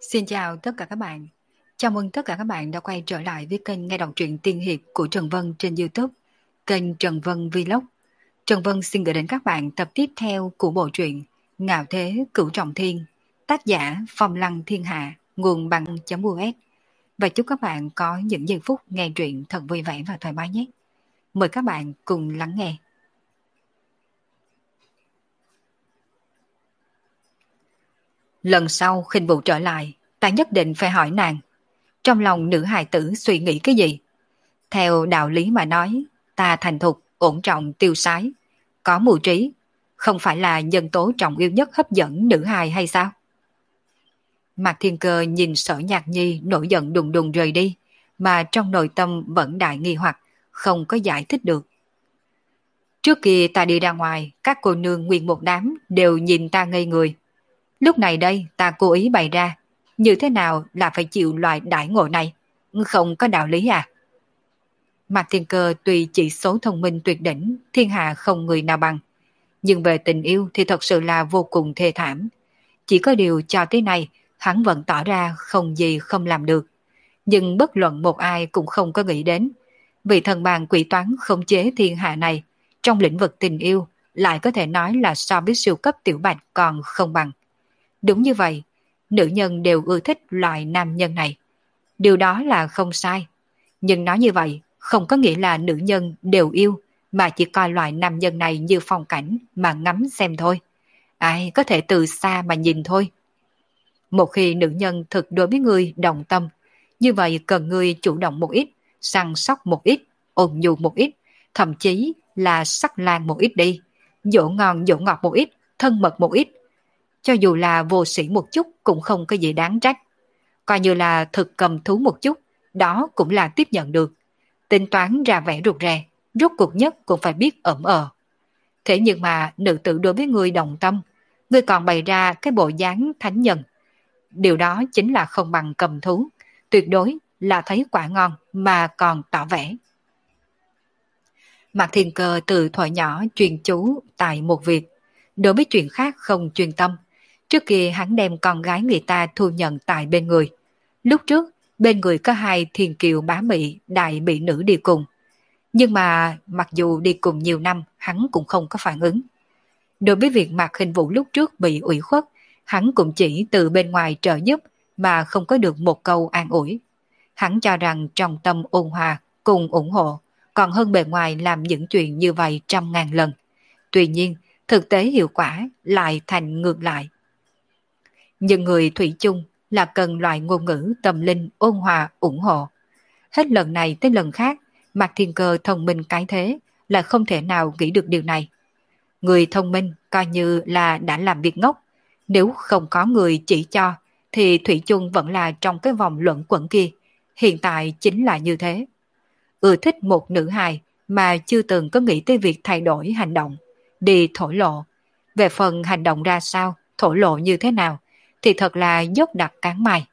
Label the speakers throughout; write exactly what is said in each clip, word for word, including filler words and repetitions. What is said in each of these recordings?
Speaker 1: Xin chào tất cả các bạn. Chào mừng tất cả các bạn đã quay trở lại với kênh nghe đọc truyện tiên hiệp của Trần Vân trên YouTube, kênh Trần Vân Vlog. Trần Vân xin gửi đến các bạn tập tiếp theo của bộ truyện Ngạo Thế Cửu Trọng Thiên, tác giả Phong Lăng Thiên Hạ, nguồn bằng.us. Và chúc các bạn có những giây phút nghe truyện thật vui vẻ và thoải mái nhé. Mời các bạn cùng lắng nghe. Lần sau khinh vụ trở lại, ta nhất định phải hỏi nàng, trong lòng nữ hài tử suy nghĩ cái gì? Theo đạo lý mà nói, ta thành thục, ổn trọng, tiêu sái, có mưu trí, không phải là nhân tố trọng yếu nhất hấp dẫn nữ hài hay sao? Mạc Thiên Cơ nhìn Sở Nhạc Nhi nổi giận đùng đùng rời đi, mà trong nội tâm vẫn đại nghi hoặc, không có giải thích được. Trước kia ta đi ra ngoài, các cô nương nguyên một đám đều nhìn ta ngây người. Lúc này đây ta cố ý bày ra, như thế nào là phải chịu loại đãi ngộ này? Không có đạo lý à? Mạc Thiên Cơ tuy chỉ số thông minh tuyệt đỉnh, thiên hạ không người nào bằng. Nhưng về tình yêu thì thật sự là vô cùng thê thảm. Chỉ có điều cho tới nay, hắn vẫn tỏ ra không gì không làm được. Nhưng bất luận một ai cũng không có nghĩ đến. Vì thần bàn quỷ toán khống chế thiên hạ này, trong lĩnh vực tình yêu, lại có thể nói là so với siêu cấp tiểu bạch còn không bằng. Đúng như vậy, nữ nhân đều ưa thích loại nam nhân này. Điều đó là không sai. Nhưng nói như vậy, không có nghĩa là nữ nhân đều yêu, mà chỉ coi loại nam nhân này như phong cảnh mà ngắm xem thôi. Ai có thể từ xa mà nhìn thôi. Một khi nữ nhân thực đối với ngươi đồng tâm, như vậy cần ngươi chủ động một ít, săn sóc một ít, ôn nhu một ít, thậm chí là sắc lang một ít đi, dỗ ngon dỗ ngọt một ít, thân mật một ít. Cho dù là vô sĩ một chút cũng không có gì đáng trách. Coi như là thực cầm thú một chút, đó cũng là tiếp nhận được. Tính toán ra vẻ rụt rè, rốt cuộc nhất cũng phải biết ẩm ờ. Thế nhưng mà nữ tử đối với ngươi đồng tâm, ngươi còn bày ra cái bộ dáng thánh nhân. Điều đó chính là không bằng cầm thú, tuyệt đối là thấy quả ngon mà còn tỏ vẻ. Mạc Thiên Cơ từ thuở nhỏ chuyên chú tại một việc, đối với chuyện khác không chuyên tâm. Trước kia hắn đem con gái người ta thu nhận tại bên người. Lúc trước, bên người có hai thiên kiều bá mị đại mỹ nữ đi cùng. Nhưng mà mặc dù đi cùng nhiều năm, hắn cũng không có phản ứng. Đối với việc Mạc Khinh Vũ lúc trước bị ủy khuất, hắn cũng chỉ từ bên ngoài trợ giúp mà không có được một câu an ủi. Hắn cho rằng trong tâm ôn hòa cùng ủng hộ, còn hơn bề ngoài làm những chuyện như vậy trăm ngàn lần. Tuy nhiên, thực tế hiệu quả lại thành ngược lại. Nhưng người thủy chung là cần loại ngôn ngữ tâm linh ôn hòa ủng hộ. Hết lần này tới lần khác, Mạc Thiên Cơ thông minh cái thế là không thể nào nghĩ được điều này. Người thông minh coi như là đã làm việc ngốc, nếu không có người chỉ cho thì thủy chung vẫn là trong cái vòng luẩn quẩn kia. Hiện tại chính là như thế. Ưa thích một nữ hài mà chưa từng có nghĩ tới việc thay đổi hành động, đi thổ lộ. Về phần hành động ra sao, thổ lộ như thế nào, thì thật là dốc đặt cán mày.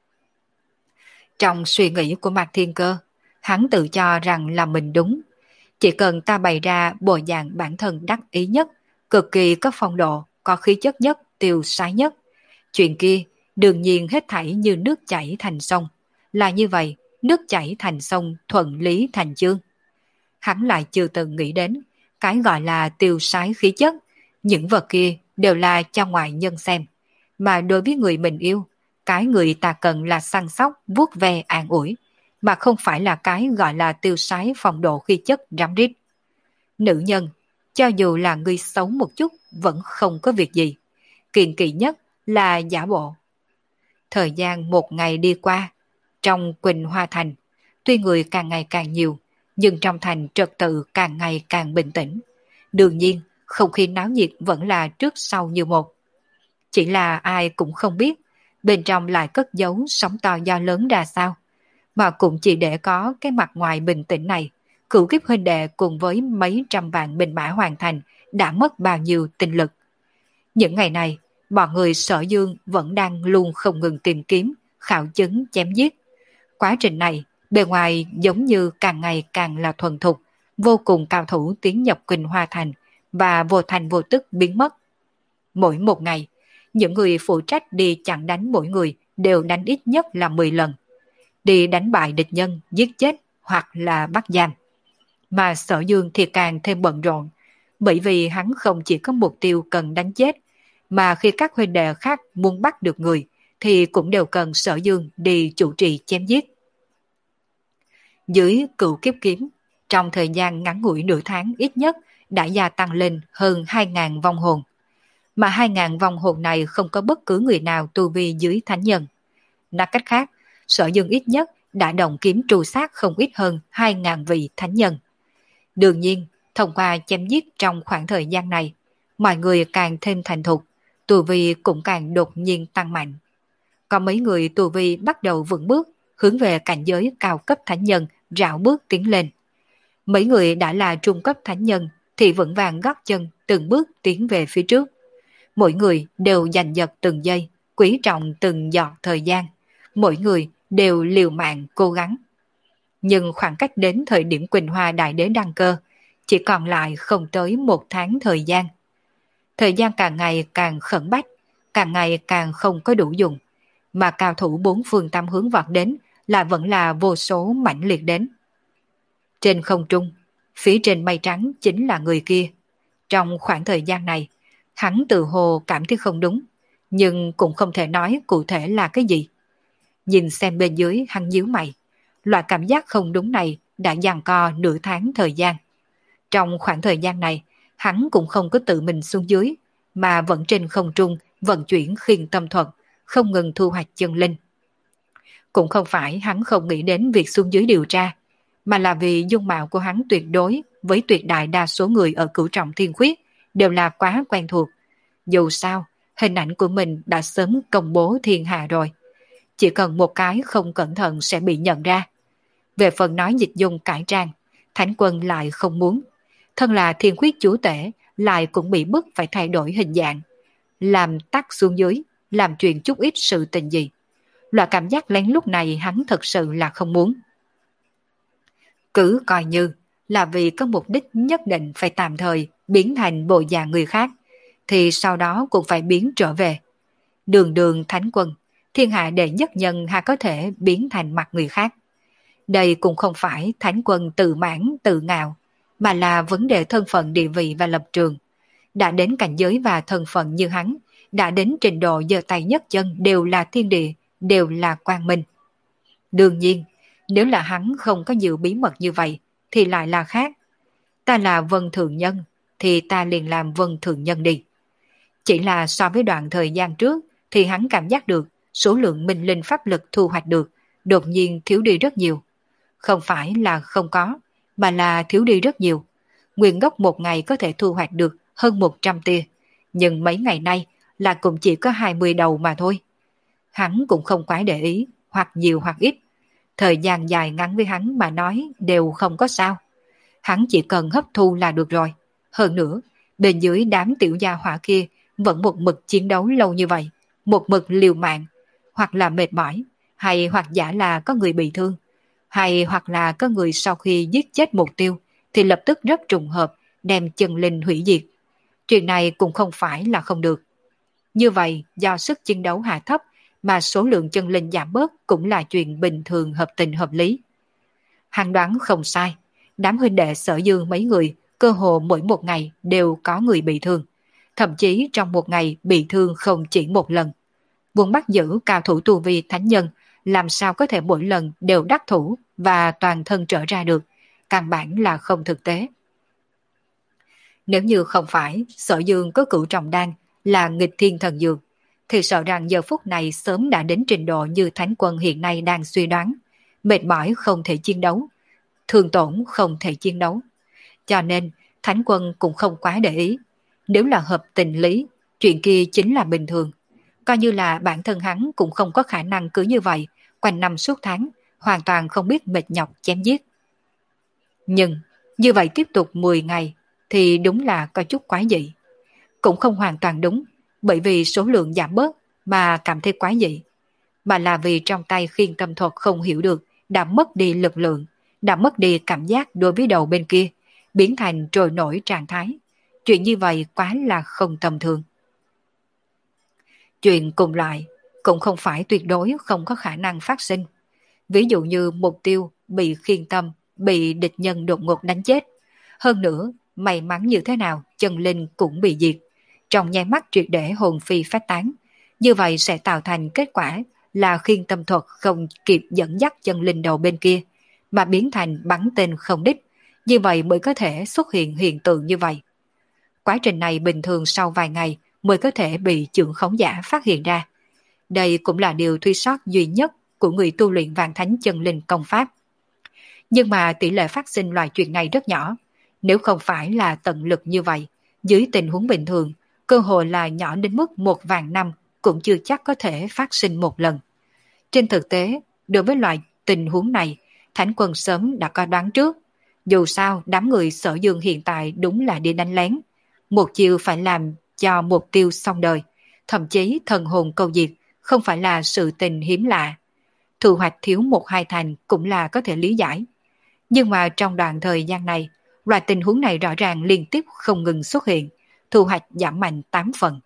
Speaker 1: Trong suy nghĩ của Mạc Thiên Cơ, hắn tự cho rằng là mình đúng. Chỉ cần ta bày ra bộ dạng bản thân đắc ý nhất, cực kỳ có phong độ, có khí chất nhất, tiêu sái nhất. Chuyện kia, đương nhiên hết thảy như nước chảy thành sông. Là như vậy, nước chảy thành sông, thuận lý thành chương. Hắn lại chưa từng nghĩ đến, cái gọi là tiêu sái khí chất, những vật kia đều là cho ngoại nhân xem. Mà đối với người mình yêu, cái người ta cần là săn sóc, vuốt ve an ủi, mà không phải là cái gọi là tiêu sái phong độ khí chất rắm rít. Nữ nhân, cho dù là người xấu một chút, vẫn không có việc gì. Kiêng kỵ nhất là giả bộ. Thời gian một ngày đi qua, trong Quỳnh Hoa Thành, tuy người càng ngày càng nhiều, nhưng trong thành trật tự càng ngày càng bình tĩnh. Đương nhiên, không khí náo nhiệt vẫn là trước sau như một. Chỉ là ai cũng không biết, bên trong lại cất giấu sóng to gió lớn ra sao. Mà cũng chỉ để có cái mặt ngoài bình tĩnh này, cửu kiếp huynh đệ cùng với mấy trăm vạn binh mã hoàn thành đã mất bao nhiêu tinh lực. Những ngày này, bọn người Sở Dương vẫn đang luôn không ngừng tìm kiếm, khảo chứng, chém giết. Quá trình này, bề ngoài giống như càng ngày càng là thuần thục, vô cùng cao thủ tiến nhập Quỳnh Hoa Thành và vô thành vô tức biến mất. Mỗi một ngày, những người phụ trách đi chặn đánh mỗi người đều đánh ít nhất là mười lần. Đi đánh bại địch nhân, giết chết hoặc là bắt giam. Mà Sở Dương thì càng thêm bận rộn, bởi vì hắn không chỉ có mục tiêu cần đánh chết, mà khi các huynh đệ khác muốn bắt được người, thì cũng đều cần Sở Dương đi chủ trì chém giết. Dưới Cửu Kiếp Kiếm, trong thời gian ngắn ngủi nửa tháng ít nhất đã gia tăng lên hơn hai nghìn vong hồn. Mà hai nghìn vong hồn này không có bất cứ người nào tu vi dưới thánh nhân. Nói cách khác, Sở Dương ít nhất đã động kiếm tru sát không ít hơn hai nghìn vị thánh nhân. Đương nhiên, thông qua chém giết trong khoảng thời gian này, mọi người càng thêm thành thục, tu vi cũng càng đột nhiên tăng mạnh. Có mấy người tu vi bắt đầu vững bước, hướng về cảnh giới cao cấp thánh nhân, rảo bước tiến lên. Mấy người đã là trung cấp thánh nhân thì vững vàng gót chân từng bước tiến về phía trước. Mỗi người đều giành giật từng giây, quý trọng từng giọt thời gian. Mỗi người đều liều mạng cố gắng. Nhưng khoảng cách đến thời điểm Quỳnh Hoa Đại Đế đăng cơ, chỉ còn lại không tới một tháng thời gian. Thời gian càng ngày càng khẩn bách, càng ngày càng không có đủ dùng, mà cao thủ bốn phương tám hướng vọt đến là vẫn là vô số mãnh liệt đến. Trên không trung, phía trên mây trắng chính là người kia. Trong khoảng thời gian này, hắn tự hồ cảm thấy không đúng, nhưng cũng không thể nói cụ thể là cái gì. Nhìn xem bên dưới hắn nhíu mày, loại cảm giác không đúng này đã giằng co nửa tháng thời gian. Trong khoảng thời gian này, hắn cũng không có tự mình xuống dưới, mà vẫn trên không trung vận chuyển khiên tâm thuật, không ngừng thu hoạch chân linh. Cũng không phải hắn không nghĩ đến việc xuống dưới điều tra, mà là vì dung mạo của hắn tuyệt đối với tuyệt đại đa số người ở Cửu Trọng Thiên Khuyết đều là quá quen thuộc. Dù sao, hình ảnh của mình đã sớm công bố thiên hạ rồi. Chỉ cần một cái không cẩn thận sẽ bị nhận ra. Về phần nói dịch dung cải trang, Thánh Quân lại không muốn. Thân là Thiên Khuyết chúa tể, lại cũng bị bức phải thay đổi hình dạng. Làm tắt xuống dưới, làm chuyện chút ít sự tình gì. Loại cảm giác lén lúc này hắn thật sự là không muốn. Cứ coi như là vì có mục đích nhất định phải tạm thời biến thành bộ dạng người khác, thì sau đó cũng phải biến trở về. Đường đường Thánh Quân, thiên hạ đệ nhất nhân hà có thể biến thành mặt người khác. Đây cũng không phải Thánh Quân tự mãn tự ngạo, mà là vấn đề thân phận địa vị và lập trường. Đã đến cảnh giới và thân phận như hắn, đã đến trình độ giơ tay nhấc chân đều là thiên địa, đều là quang minh. Đương nhiên, nếu là hắn không có nhiều bí mật như vậy, thì lại là khác. Ta là Vân Thượng Nhân, thì ta liền làm Vân Thượng Nhân đi. Chỉ là so với đoạn thời gian trước, thì hắn cảm giác được số lượng minh linh pháp lực thu hoạch được, đột nhiên thiếu đi rất nhiều. Không phải là không có, mà là thiếu đi rất nhiều. Nguyên gốc một ngày có thể thu hoạch được hơn một trăm tia, nhưng mấy ngày nay là cũng chỉ có hai mươi đầu mà thôi. Hắn cũng không quá để ý, hoặc nhiều hoặc ít. Thời gian dài ngắn với hắn mà nói đều không có sao. Hắn chỉ cần hấp thu là được rồi. Hơn nữa, bên dưới đám tiểu gia hỏa kia vẫn một mực chiến đấu lâu như vậy, một mực liều mạng, hoặc là mệt mỏi, hay hoặc giả là có người bị thương, hay hoặc là có người sau khi giết chết mục tiêu thì lập tức rất trùng hợp đem chân linh hủy diệt. Chuyện này cũng không phải là không được. Như vậy, do sức chiến đấu hạ thấp mà số lượng chân linh giảm bớt cũng là chuyện bình thường hợp tình hợp lý. Hắn đoán không sai, đám huynh đệ Sở Dương mấy người cơ hồ mỗi một ngày đều có người bị thương, thậm chí trong một ngày bị thương không chỉ một lần. Muốn bắt giữ cao thủ tu vi thánh nhân, làm sao có thể mỗi lần đều đắc thủ và toàn thân trở ra được, căn bản là không thực tế. Nếu như không phải Sở Dương có Cửu Trọng Đan là nghịch thiên thần dược, thì sợ rằng giờ phút này sớm đã đến trình độ như Thánh Quân hiện nay đang suy đoán, mệt mỏi không thể chiến đấu, thương tổn không thể chiến đấu. Cho nên Thánh Quân cũng không quá để ý. Nếu là hợp tình lý, chuyện kia chính là bình thường. Coi như là bản thân hắn cũng không có khả năng cứ như vậy, quanh năm suốt tháng, hoàn toàn không biết mệt nhọc chém giết. Nhưng như vậy tiếp tục mười ngày thì đúng là có chút quái dị. Cũng không hoàn toàn đúng, bởi vì số lượng giảm bớt mà cảm thấy quái dị, mà là vì trong tay khiên tâm thuật không hiểu được, đã mất đi lực lượng, đã mất đi cảm giác đối với đầu bên kia, biến thành trôi nổi trạng thái. Chuyện như vậy quá là không tầm thường. Chuyện cùng loại cũng không phải tuyệt đối không có khả năng phát sinh. Ví dụ như mục tiêu bị khiên tâm, bị địch nhân đột ngột đánh chết. Hơn nữa, may mắn như thế nào, chân linh cũng bị diệt. Trong nháy mắt triệt để hồn phi phát tán. Như vậy sẽ tạo thành kết quả là khiên tâm thuật không kịp dẫn dắt chân linh đầu bên kia, mà biến thành bắn tên không đích. Như vậy mới có thể xuất hiện hiện tượng như vậy. Quá trình này bình thường sau vài ngày mới có thể bị chưởng khống giả phát hiện ra. Đây cũng là điều truy sót duy nhất của người tu luyện vạn thánh chân linh công pháp. Nhưng mà tỷ lệ phát sinh loại chuyện này rất nhỏ. Nếu không phải là tận lực như vậy, dưới tình huống bình thường, cơ hội là nhỏ đến mức một vạn năm cũng chưa chắc có thể phát sinh một lần. Trên thực tế, đối với loại tình huống này, Thánh Quân sớm đã có đoán trước. Dù sao, đám người Sở Dương hiện tại đúng là đi đánh lén. Một chiều phải làm cho mục tiêu xong đời, thậm chí thần hồn câu diệt, không phải là sự tình hiếm lạ. Thu hoạch thiếu một hai thành cũng là có thể lý giải. Nhưng mà trong đoạn thời gian này, loại tình huống này rõ ràng liên tiếp không ngừng xuất hiện, thu hoạch giảm mạnh tám phần.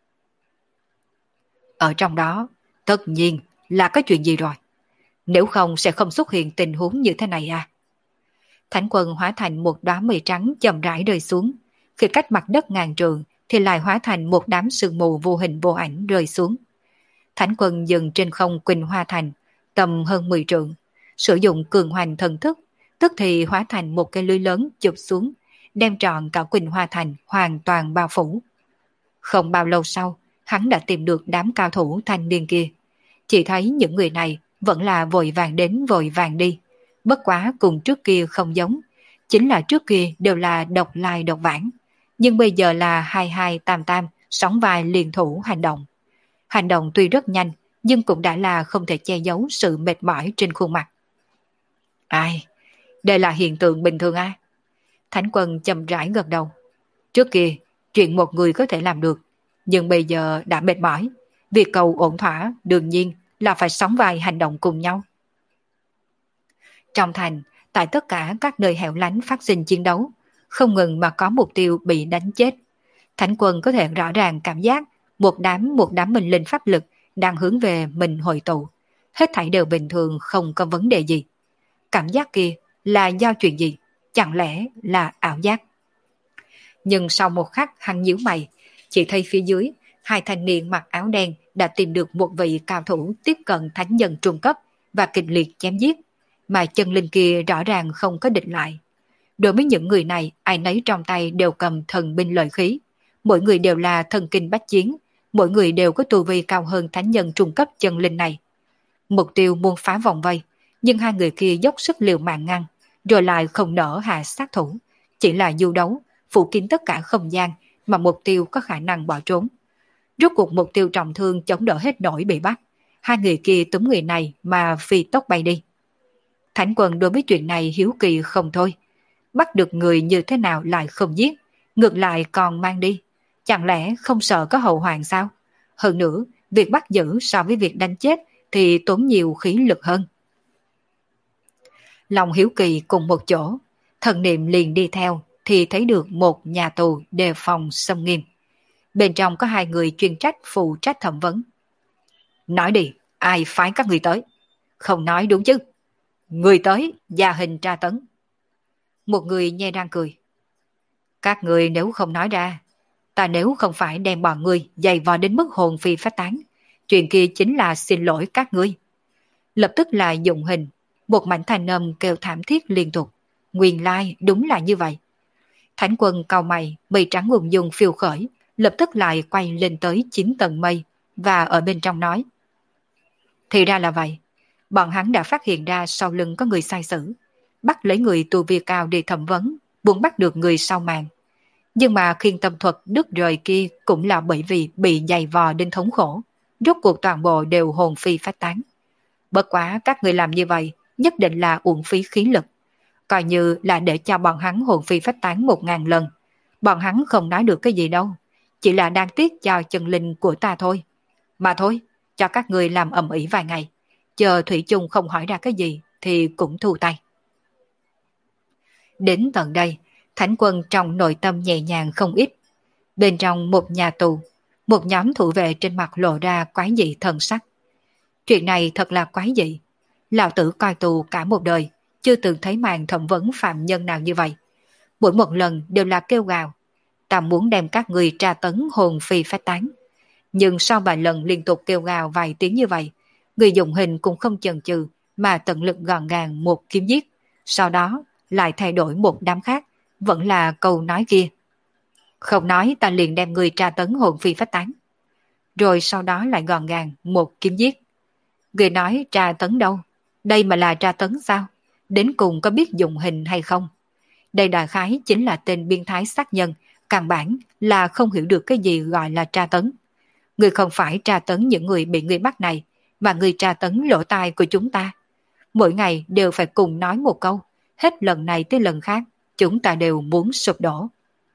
Speaker 1: Ở trong đó, tất nhiên là có chuyện gì rồi. Nếu không sẽ không xuất hiện tình huống như thế này à. Thánh Quân hóa thành một đóa mây trắng chậm rãi rơi xuống. Khi cách mặt đất ngàn trượng thì lại hóa thành một đám sương mù vô hình vô ảnh rơi xuống. Thánh Quân dừng trên không Quỳnh Hoa Thành, tầm hơn mười trượng, sử dụng cường hoành thần thức, tức thì hóa thành một cây lưới lớn chụp xuống, đem trọn cả Quỳnh Hoa Thành hoàn toàn bao phủ. Không bao lâu sau, hắn đã tìm được đám cao thủ thanh niên kia. Chỉ thấy những người này vẫn là vội vàng đến vội vàng đi, bất quá cùng trước kia không giống, chính là trước kia đều là độc lai độc vãng, nhưng bây giờ là hai hai tam tam, sóng vai liên thủ hành động. Hành động tuy rất nhanh, nhưng cũng đã là không thể che giấu sự mệt mỏi trên khuôn mặt. Ai, đây là hiện tượng bình thường à? Thánh Quân chậm rãi gật đầu. Trước kia, chuyện một người có thể làm được, nhưng bây giờ đã mệt mỏi. Việc cầu ổn thỏa đương nhiên là phải sóng vai hành động cùng nhau. Trong thành, tại tất cả các nơi hẻo lánh phát sinh chiến đấu, không ngừng mà có mục tiêu bị đánh chết. Thánh Quân có thể rõ ràng cảm giác một đám một đám minh linh pháp lực đang hướng về mình hội tụ. Hết thảy đều bình thường, không có vấn đề gì. Cảm giác kia là do chuyện gì? Chẳng lẽ là ảo giác? Nhưng sau một khắc hắn nhíu mày, chỉ thấy phía dưới hai thanh niên mặc áo đen đã tìm được một vị cao thủ tiếp cận thánh nhân trung cấp và kịch liệt chém giết, mà chân linh kia rõ ràng không có địch lại. Đối với những người này, ai nấy trong tay đều cầm thần binh lợi khí, mỗi người đều là thần kinh bách chiến, mỗi người đều có tu vi cao hơn thánh nhân trung cấp chân linh này. Mục tiêu muốn phá vòng vây, nhưng hai người kia dốc sức liều mạng ngăn, rồi lại không nỡ hạ sát thủ, chỉ là du đấu, phủ kín tất cả không gian mà mục tiêu có khả năng bỏ trốn. Rốt cuộc mục tiêu trọng thương chống đỡ hết nổi bị bắt, hai người kia túm người này mà phi tốc bay đi. Thánh Quân đối với chuyện này hiếu kỳ không thôi, bắt được người như thế nào lại không giết, ngược lại còn mang đi, chẳng lẽ không sợ có hậu hoạn sao? Hơn nữa, việc bắt giữ so với việc đánh chết thì tốn nhiều khí lực hơn. Lòng hiếu kỳ cùng một chỗ, thần niệm liền đi theo thì thấy được một nhà tù đề phòng xâm nghiêm. Bên trong có hai người chuyên trách phụ trách thẩm vấn. Nói đi, ai phái các người tới? Không nói đúng chứ? Người tới, gia hình tra tấn. Một người nhe răng cười. Các người nếu không nói ra, ta nếu không phải đem bọn người dày vò đến mức hồn phi phách tán, chuyện kia chính là xin lỗi các ngươi. Lập tức là dụng hình, một mảnh thanh âm kêu thảm thiết liên tục. Nguyên lai đúng là như vậy. Thánh Quân cau mày, mây trắng ung dung phiêu khởi, lập tức lại quay lên tới chín tầng mây, và ở bên trong nói. Thì ra là vậy, bọn hắn đã phát hiện ra sau lưng có người sai sử, bắt lấy người tu vi cao đi thẩm vấn, muốn bắt được người sau màn. Nhưng mà khiên tâm thuật đứt rời kia cũng là bởi vì bị dày vò đến thống khổ, rốt cuộc toàn bộ đều hồn phi phách tán. Bất quá các người làm như vậy nhất định là uổng phí khí lực, coi như là để cho bọn hắn hồn phi phách tán một ngàn lần. Bọn hắn không nói được cái gì đâu, chỉ là đang tiếc cho chân linh của ta thôi. Mà thôi, cho các người làm ầm ĩ vài ngày, chờ Thủy chung không hỏi ra cái gì thì cũng thu tay. Đến tận đây, Thánh Quân trong nội tâm nhẹ nhàng không ít. Bên trong một nhà tù, một nhóm thủ vệ trên mặt lộ ra quái dị thần sắc. Chuyện này thật là quái dị. Lão tử coi tù cả một đời, chưa từng thấy màn thẩm vấn phạm nhân nào như vậy. Mỗi một lần đều là kêu gào, ta muốn đem các người tra tấn hồn phi phách tán. Nhưng sau vài lần liên tục kêu gào vài tiếng như vậy, người dùng hình cũng không chần chừ mà tận lực gọn gàng một kiếm giết, sau đó lại thay đổi một đám khác, vẫn là câu nói kia. Không nói ta liền đem người tra tấn hồn phi phách tán. Rồi sau đó lại gọn gàng một kiếm giết. Người nói tra tấn đâu? Đây mà là tra tấn sao? Đến cùng có biết dùng hình hay không? Đây đại khái chính là tên biên thái sát nhân, căn bản là không hiểu được cái gì gọi là tra tấn. Người không phải tra tấn những người bị người bắt này, mà người tra tấn lỗ tai của chúng ta. Mỗi ngày đều phải cùng nói một câu, hết lần này tới lần khác, chúng ta đều muốn sụp đổ.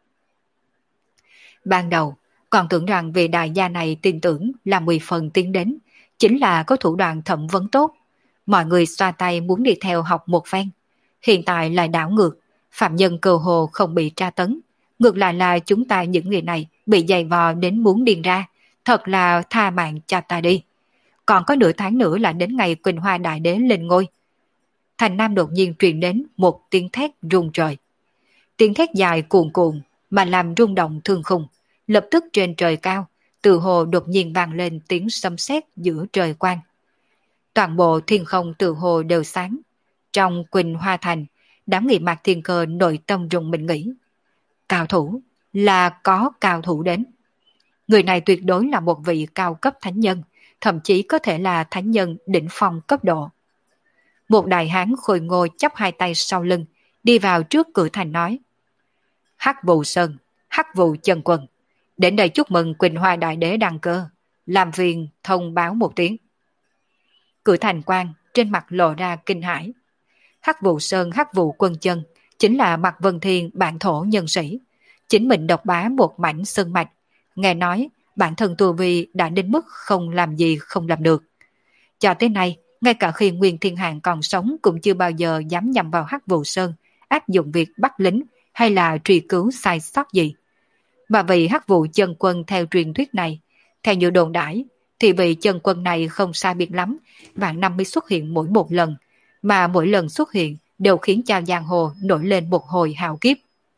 Speaker 1: Ban đầu, còn tưởng rằng vị đại gia này tin tưởng là mười phần tiến đến, chính là có thủ đoạn thẩm vấn tốt. Mọi người xoa tay muốn đi theo học một phen. Hiện tại lại đảo ngược, phạm nhân cơ hồ không bị tra tấn. Ngược lại là chúng ta những người này bị dày vò đến muốn điên ra, thật là tha mạng cho ta đi. Còn có nửa tháng nữa là đến ngày Quỳnh Hoa Đại Đế lên ngôi. Thành Nam đột nhiên truyền đến một tiếng thét rung trời. Tiếng thét dài cuồn cuộn mà làm rung động thương khung. Lập tức trên trời cao, từ hồ đột nhiên vang lên tiếng sấm sét giữa trời quang. Toàn bộ thiên không từ hồ đều sáng. Trong Quỳnh Hoa Thành, đám người Mạc Thiên Cơ nội tâm rùng mình nghĩ. Cao thủ, là có cao thủ đến. Người này tuyệt đối là một vị cao cấp thánh nhân, thậm chí có thể là thánh nhân đỉnh phong cấp độ. Một đại hán khôi ngô chắp hai tay sau lưng, đi vào trước cửa thành nói. Hắc Vụ Sơn, Hắc Vụ Chân Quân, đến đây chúc mừng Quỳnh Hoa Đại Đế đăng cơ, làm phiền thông báo một tiếng. Cửa thành quan trên mặt lộ ra kinh hãi. Hắc Vụ Sơn Hắc Vụ Quân Chân chính là Mạc Vân Thiên bản thổ nhân sĩ, chính mình độc bá một mảnh sơn mạch, nghe nói bản thân tu vi đã đến mức không làm gì không làm được. Cho tới nay, ngay cả khi Nguyên Thiên Hạng còn sống cũng chưa bao giờ dám nhằm vào Hắc Vụ Sơn áp dụng việc bắt lính hay là truy cứu sai sót gì. Mà vì Hắc Vụ Chân Quân theo truyền thuyết này, theo như đồn đãi, thì vị chân quân này không sai biệt lắm, vạn năm mới xuất hiện mỗi một lần, mà mỗi lần xuất hiện đều khiến cho giang hồ nổi lên một hồi hào kiếp.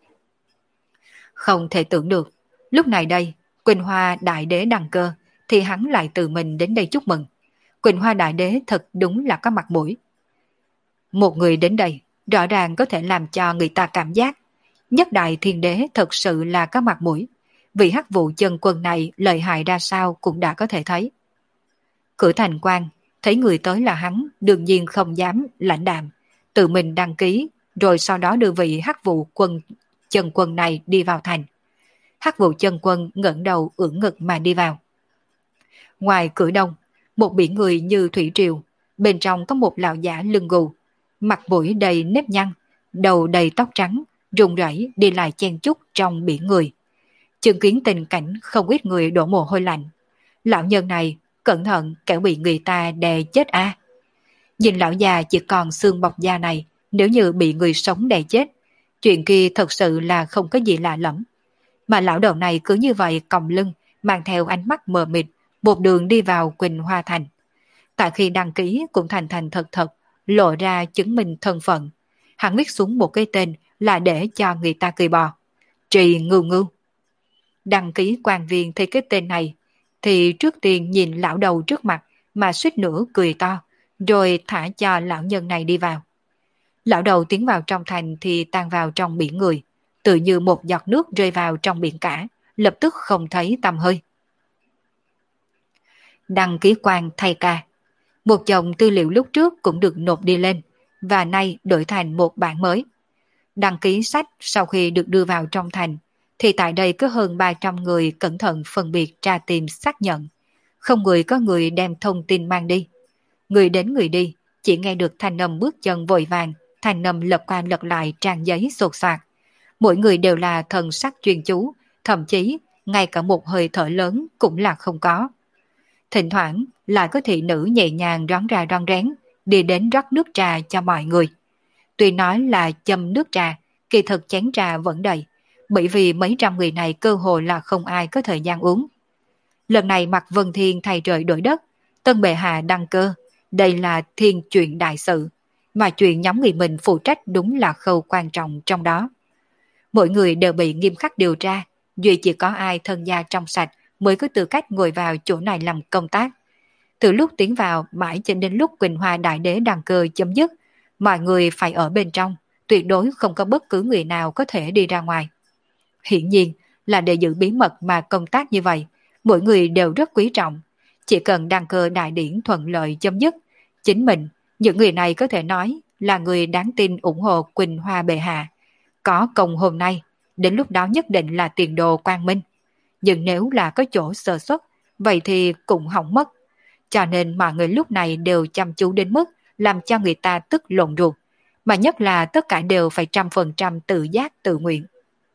Speaker 1: Không thể tưởng được, lúc này đây, Quỳnh Hoa Đại Đế đăng cơ, thì hắn lại tự mình đến đây chúc mừng. Quỳnh Hoa Đại Đế thật đúng là có mặt mũi. Một người đến đây, rõ ràng có thể làm cho người ta cảm giác, nhất đại thiên đế thật sự là có mặt mũi. Vị Hắc Vụ Chân Quân này lợi hại ra sao cũng đã có thể thấy. Cửa thành quan, thấy người tới là hắn, đương nhiên không dám lãnh đạm, tự mình đăng ký, rồi sau đó đưa vị Hắc Vụ Quân Chân Quân này đi vào thành. Hắc Vụ Chân Quân ngẩng đầu ưỡn ngực mà đi vào. Ngoài cửa đông, một biển người như thủy triều, bên trong có một lão giả lưng gù, mặt mũi đầy nếp nhăn, đầu đầy tóc trắng, run rẩy đi lại chen chúc trong biển người. Chứng kiến tình cảnh không ít người đổ mồ hôi lạnh. Lão nhân này cẩn thận kẻo bị người ta đè chết a. À. Nhìn lão già chỉ còn xương bọc da này, nếu như bị người sống đè chết, chuyện kia thật sự là không có gì lạ lẫm. Mà lão đầu này cứ như vậy còng lưng, mang theo ánh mắt mờ mịt, một đường đi vào Quỳnh Hoa Thành. Tại khi đăng ký cũng thành thành thật thật, lộ ra chứng minh thân phận. Hắn viết xuống một cái tên là để cho người ta cười bò. Trì Ngưu Ngưu. Đăng ký quan viên thấy cái tên này, thì trước tiên nhìn lão đầu trước mặt mà suýt nữa cười to, rồi thả cho lão nhân này đi vào. Lão đầu tiến vào trong thành thì tan vào trong biển người, tự như một giọt nước rơi vào trong biển cả, lập tức không thấy tăm hơi. Đăng ký quan thay ca. Một chồng tư liệu lúc trước cũng được nộp đi lên, và nay đổi thành một bản mới. Đăng ký sách sau khi được đưa vào trong thành, thì tại đây có hơn ba trăm người cẩn thận phân biệt tra tìm xác nhận. Không người có người đem thông tin mang đi. Người đến người đi, chỉ nghe được thanh âm bước chân vội vàng, thanh âm lật qua lật lại trang giấy sột soạt. Mỗi người đều là thần sắc chuyên chú, thậm chí ngay cả một hơi thở lớn cũng là không có. Thỉnh thoảng lại có thị nữ nhẹ nhàng rón ra rón rén, đi đến rót nước trà cho mọi người. Tuy nói là châm nước trà, kỳ thực chén trà vẫn đầy, bởi vì mấy trăm người này cơ hồ là không ai có thời gian uống. Lần này Mạc Vân Thiên thay trời đổi đất, Tân bệ hạ đăng cơ, đây là thiên chuyện đại sự, mà chuyện nhóm người mình phụ trách đúng là khâu quan trọng trong đó. Mỗi người đều bị nghiêm khắc điều tra, duy chỉ có ai thân gia trong sạch mới có tư cách ngồi vào chỗ này làm công tác. Từ lúc tiến vào mãi cho đến lúc Quỳnh Hoa Đại Đế đăng cơ chấm dứt, mọi người phải ở bên trong, tuyệt đối không có bất cứ người nào có thể đi ra ngoài. Hiển nhiên là để giữ bí mật mà công tác như vậy, mỗi người đều rất quý trọng. Chỉ cần đăng cơ đại điển thuận lợi chấm dứt, chính mình, những người này có thể nói là người đáng tin ủng hộ Quỳnh Hoa bệ hạ. Có công hôm nay, đến lúc đó nhất định là tiền đồ quang minh. Nhưng nếu là có chỗ sơ suất, vậy thì cũng hỏng mất. Cho nên mọi người lúc này đều chăm chú đến mức làm cho người ta tức lộn ruột. Mà nhất là tất cả đều phải trăm phần trăm tự giác tự nguyện.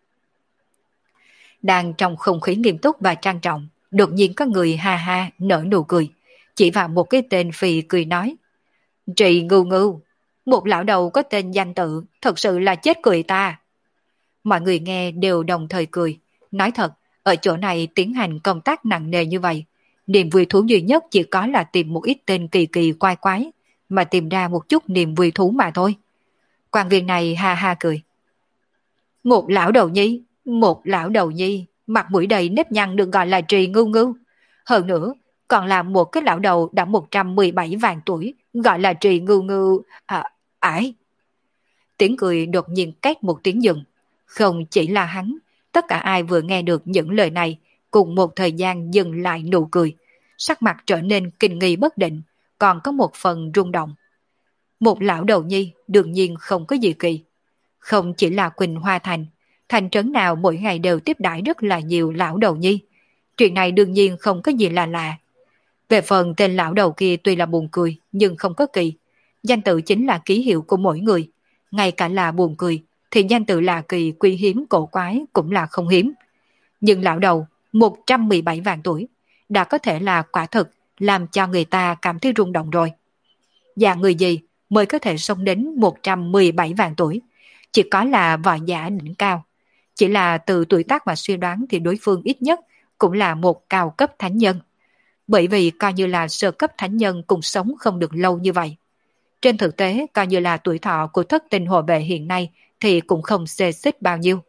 Speaker 1: Đang trong không khí nghiêm túc và trang trọng, đột nhiên có người ha ha nở nụ cười, chỉ vào một cái tên phì cười nói: Trì Ngưu Ngưu, một lão đầu có tên danh tự, thật sự là chết cười ta. Mọi người nghe đều đồng thời cười. Nói thật, ở chỗ này tiến hành công tác nặng nề như vậy, niềm vui thú duy nhất chỉ có là tìm một ít tên kỳ kỳ quái quái, mà tìm ra một chút niềm vui thú mà thôi. Quan viên này ha ha cười. Một lão đầu nhi, một lão đầu nhi, mặt mũi đầy nếp nhăn được gọi là Trì Ngưu Ngưu. Hơn nữa, còn là một cái lão đầu đã một trăm mười bảy vạn tuổi, gọi là Trì Ngưu Ngưu, à, ải. Tiếng cười đột nhiên két một tiếng dừng. Không chỉ là hắn, tất cả ai vừa nghe được những lời này, cùng một thời gian dừng lại nụ cười, sắc mặt trở nên kinh nghi bất định, còn có một phần rung động. Một lão đầu nhi đương nhiên không có gì kỳ. Không chỉ là Quỳnh Hoa Thành, thành trấn nào mỗi ngày đều tiếp đãi rất là nhiều lão đầu nhi. Chuyện này đương nhiên không có gì là lạ. Về phần tên lão đầu kia tuy là buồn cười nhưng không có kỳ. Danh tự chính là ký hiệu của mỗi người. Ngay cả là buồn cười thì danh tự là kỳ quý hiếm cổ quái cũng là không hiếm. Nhưng lão đầu một trăm mười bảy vạn tuổi đã có thể là quả thực làm cho người ta cảm thấy rung động rồi. Và người gì mới có thể sống đến một trăm mười bảy vạn tuổi? Chỉ có là võ giả đỉnh cao. Chỉ là từ tuổi tác mà suy đoán thì đối phương ít nhất cũng là một cao cấp thánh nhân. Bởi vì coi như là sơ cấp thánh nhân cũng sống không được lâu như vậy. Trên thực tế coi như là tuổi thọ của thất tinh hộ vệ hiện nay thì cũng không xê xích bao nhiêu.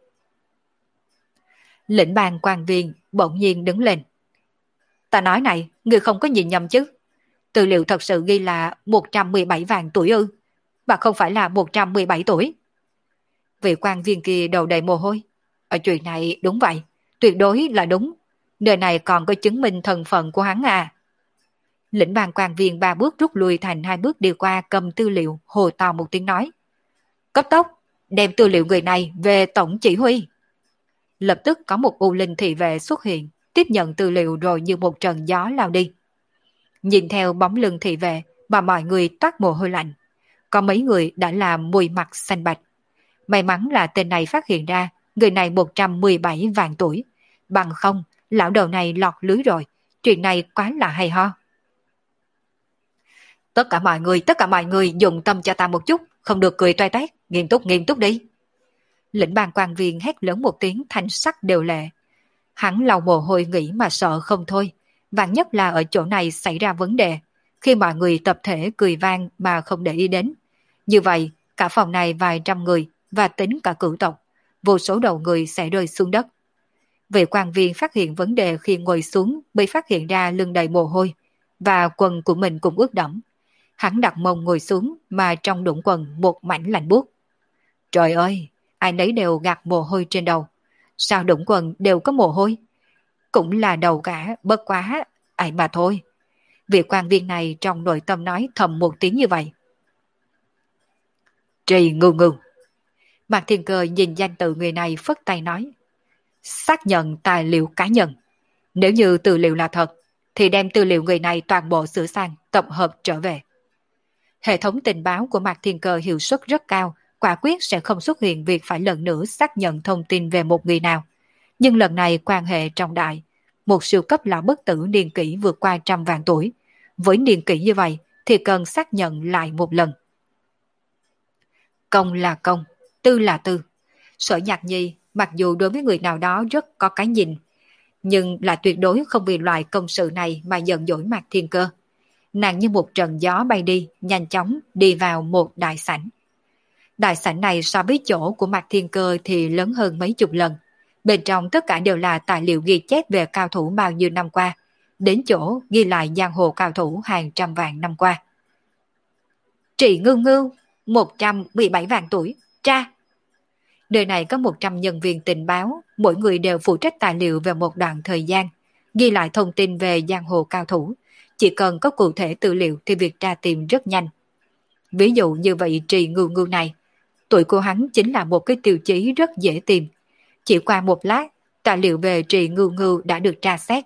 Speaker 1: Lĩnh bàn quan viên bỗng nhiên đứng lên. Ta nói này, người không có nhìn nhầm chứ? Tư liệu thật sự ghi là một trăm mười bảy vạn tuổi ư? Mà không phải là một trăm mười bảy tuổi. Vị quan viên kia đầu đầy mồ hôi. Ở chuyện này đúng vậy, tuyệt đối là đúng. Nơi này còn có chứng minh thân phận của hắn à. Lĩnh bàn quan viên ba bước rút lui thành hai bước đi qua cầm tư liệu, hồ to một tiếng nói. Cấp tốc, đem tư liệu người này về tổng chỉ huy. Lập tức có một U Linh thị vệ xuất hiện, tiếp nhận tư liệu rồi như một trận gió lao đi. Nhìn theo bóng lưng thị vệ mà mọi người toát mồ hôi lạnh. Có mấy người đã làm mùi mặt xanh bạch. May mắn là tên này phát hiện ra người này một trăm mười bảy vạn tuổi. Bằng không, lão đầu này lọt lưới rồi. Chuyện này quá là hay ho. Tất cả mọi người, tất cả mọi người dùng tâm cho ta một chút, không được cười toai toét, nghiêm túc nghiêm túc đi. Lĩnh bàn quan viên hét lớn một tiếng thanh sắc đều lệ. Hắn lau mồ hôi nghĩ mà sợ không thôi. Vạn nhất là ở chỗ này xảy ra vấn đề, khi mọi người tập thể cười vang mà không để ý đến. Như vậy, cả phòng này vài trăm người và tính cả cửu tộc, vô số đầu người sẽ rơi xuống đất. Vị quan viên phát hiện vấn đề khi ngồi xuống mới phát hiện ra lưng đầy mồ hôi và quần của mình cũng ướt đẫm. Hắn đặt mông ngồi xuống mà trong đũng quần một mảnh lạnh buốt. Trời ơi, ai nấy đều gạt mồ hôi trên đầu. Sao đũng quần đều có mồ hôi? Cũng là đầu cả, bất quá, ai mà thôi. Vị quan viên này trong nội tâm nói thầm một tiếng như vậy. Trì Ngưu Ngưu. Mạc Thiên Cơ nhìn danh tự người này phất tay nói. Xác nhận tài liệu cá nhân. Nếu như tư liệu là thật, thì đem tư liệu người này toàn bộ sửa sang, tập hợp trở về. Hệ thống tình báo của Mạc Thiên Cơ hiệu suất rất cao, quả quyết sẽ không xuất hiện việc phải lần nữa xác nhận thông tin về một người nào. Nhưng lần này quan hệ trọng đại, một siêu cấp lão bất tử niên kỷ vượt qua trăm vạn tuổi. Với niên kỷ như vậy thì cần xác nhận lại một lần. Công là công, tư là tư. Sở Nhạc Nhi mặc dù đối với người nào đó rất có cái nhìn, nhưng là tuyệt đối không vì loại công sự này mà giận dỗi Mạc Thiên Cơ. Nàng như một trận gió bay đi, nhanh chóng đi vào một đại sảnh. Đại sảnh này so với chỗ của Mạc Thiên Cơ thì lớn hơn mấy chục lần. Bên trong tất cả đều là tài liệu ghi chép về cao thủ bao nhiêu năm qua, đến chỗ ghi lại giang hồ cao thủ hàng trăm vạn năm qua. Trị Ngưu Ngưu, một trăm mười bảy vạn tuổi, tra. Nơi này có một trăm nhân viên tình báo, mỗi người đều phụ trách tài liệu về một đoạn thời gian, ghi lại thông tin về giang hồ cao thủ. Chỉ cần có cụ thể tư liệu thì việc tra tìm rất nhanh. Ví dụ như vậy Trì Ngưu Ngưu này, tuổi của hắn chính là một cái tiêu chí rất dễ tìm. Chỉ qua một lát, tài liệu về Trì Ngưu Ngưu đã được tra xét.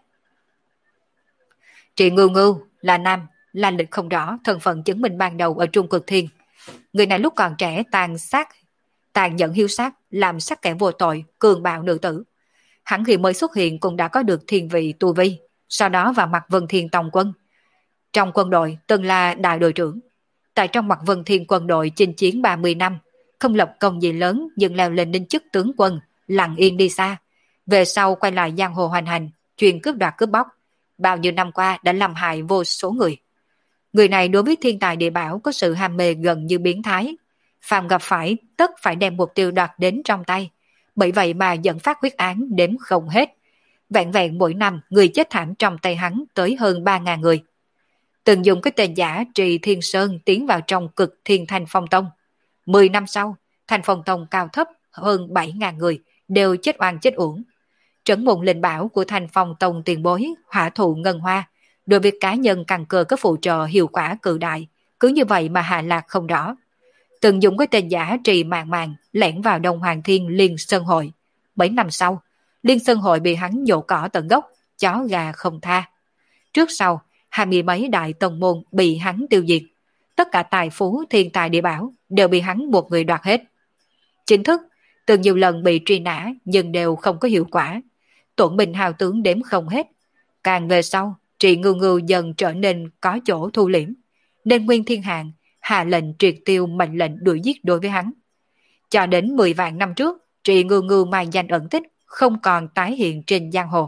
Speaker 1: Trì Ngưu Ngưu là nam, là lịch không rõ, thân phận chứng minh ban đầu ở Trung Cực Thiên. Người này lúc còn trẻ tàn sát, tàn nhẫn hiếu sát, làm sát kẻ vô tội, cường bạo nữ tử. Hắn khi mới xuất hiện cũng đã có được thiên vị tu vi, sau đó vào mặt Vân Thiên Tông quân. Trong quân đội từng là đại đội trưởng. Tại trong mặt Vân Thiên quân đội chinh chiến ba mươi năm, không lập công gì lớn nhưng leo lên đến chức tướng quân, lặng yên đi xa. Về sau quay lại giang hồ hoành hành, chuyên cướp đoạt cướp bóc. Bao nhiêu năm qua đã làm hại vô số người. Người này đối với thiên tài địa bảo có sự ham mê gần như biến thái. Phàm gặp phải tất phải đem mục tiêu đoạt đến trong tay. Bởi vậy mà dẫn phát huyết án đếm không hết. Vẹn vẹn mỗi năm người chết thảm trong tay hắn tới hơn ba ngàn người. Từng dùng cái tên giả Trì Thiên Sơn tiến vào trong Cực Thiên Thanh Phong Tông. Mười năm sau, Thanh Phong Tông cao thấp hơn bảy ngàn người đều chết oan chết uổng. Trấn môn linh bảo của Thanh Phong Tông tiền bối hỏa thụ ngân hoa, đối với cá nhân căn cơ có phụ trợ hiệu quả cự đại, cứ như vậy mà hạ lạc không rõ. Từng dùng cái tên giả Trì Màng Màng lẻn vào Đông Hoàng Thiên Liên Sơn Hội. Bảy năm sau, Liên Sơn Hội bị hắn nhổ cỏ tận gốc, chó gà không tha. Trước sau, hai mươi mấy đại tông môn bị hắn tiêu diệt. Tất cả tài phú thiên tài địa bảo đều bị hắn một người đoạt hết. Chính thức, từng nhiều lần bị truy nã nhưng đều không có hiệu quả. Tuẩn bình hào tướng đếm không hết. Càng về sau, Trị Ngưu Ngưu dần trở nên có chỗ thu liễm. Nên Nguyên Thiên Hạng hạ lệnh triệt tiêu mệnh lệnh đuổi giết đối với hắn. Cho đến mười vạn năm trước, Trị Ngưu Ngưu mai danh ẩn tích, không còn tái hiện trên giang hồ.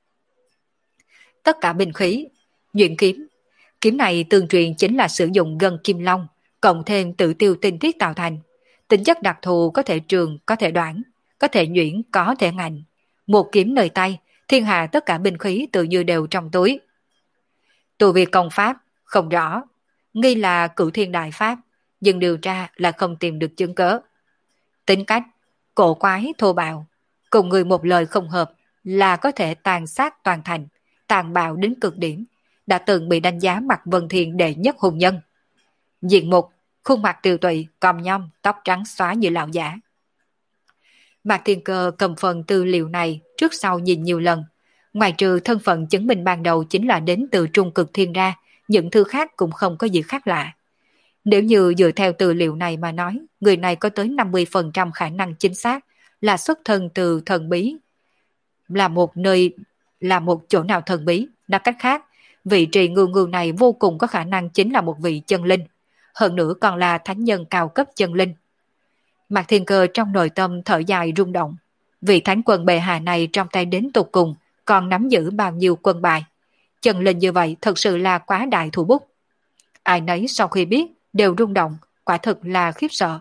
Speaker 1: Tất cả binh khí, nhuyễn kiếm. Kiếm này tương truyền chính là sử dụng gân kim long, cộng thêm tự tiêu tinh thiết tạo thành. Tính chất đặc thù có thể trường, có thể đoạn, có thể nhuyễn, có thể ngạnh. Một kiếm nơi tay, thiên hạ tất cả binh khí tự như đều trong túi. Tu vi công pháp, không rõ. Nghi là cửu thiên đại pháp, nhưng điều tra là không tìm được chứng cớ. Tính cách, cổ quái thô bạo, cùng người một lời không hợp là có thể tàn sát toàn thành, tàn bạo đến cực điểm, đã từng bị đánh giá mặt Vân Thiên đệ nhất hùng nhân. Diện mục, khuôn mặt tiều tụy, còm nhom, tóc trắng xóa như lão giả. Mạc Thiên Cơ cầm phần tư liệu này trước sau nhìn nhiều lần. Ngoài trừ thân phận chứng minh ban đầu chính là đến từ Trung Cực Thiên ra, những thứ khác cũng không có gì khác lạ. Nếu như dựa theo tư liệu này mà nói, người này có tới năm mươi phần trăm khả năng chính xác là xuất thân từ thần bí. Là một nơi, là một chỗ nào thần bí, nói cách khác, vị Trì Ngưu Ngưu này vô cùng có khả năng chính là một vị chân linh, hơn nữa còn là thánh nhân cao cấp chân linh. Mạc Thiên Cơ trong nội tâm thở dài rung động, vị thánh quân bệ hạ này trong tay đến tột cùng còn nắm giữ bao nhiêu quân bài. Chân linh như vậy thật sự là quá đại thủ bút. Ai nấy sau khi biết đều rung động, quả thực là khiếp sợ.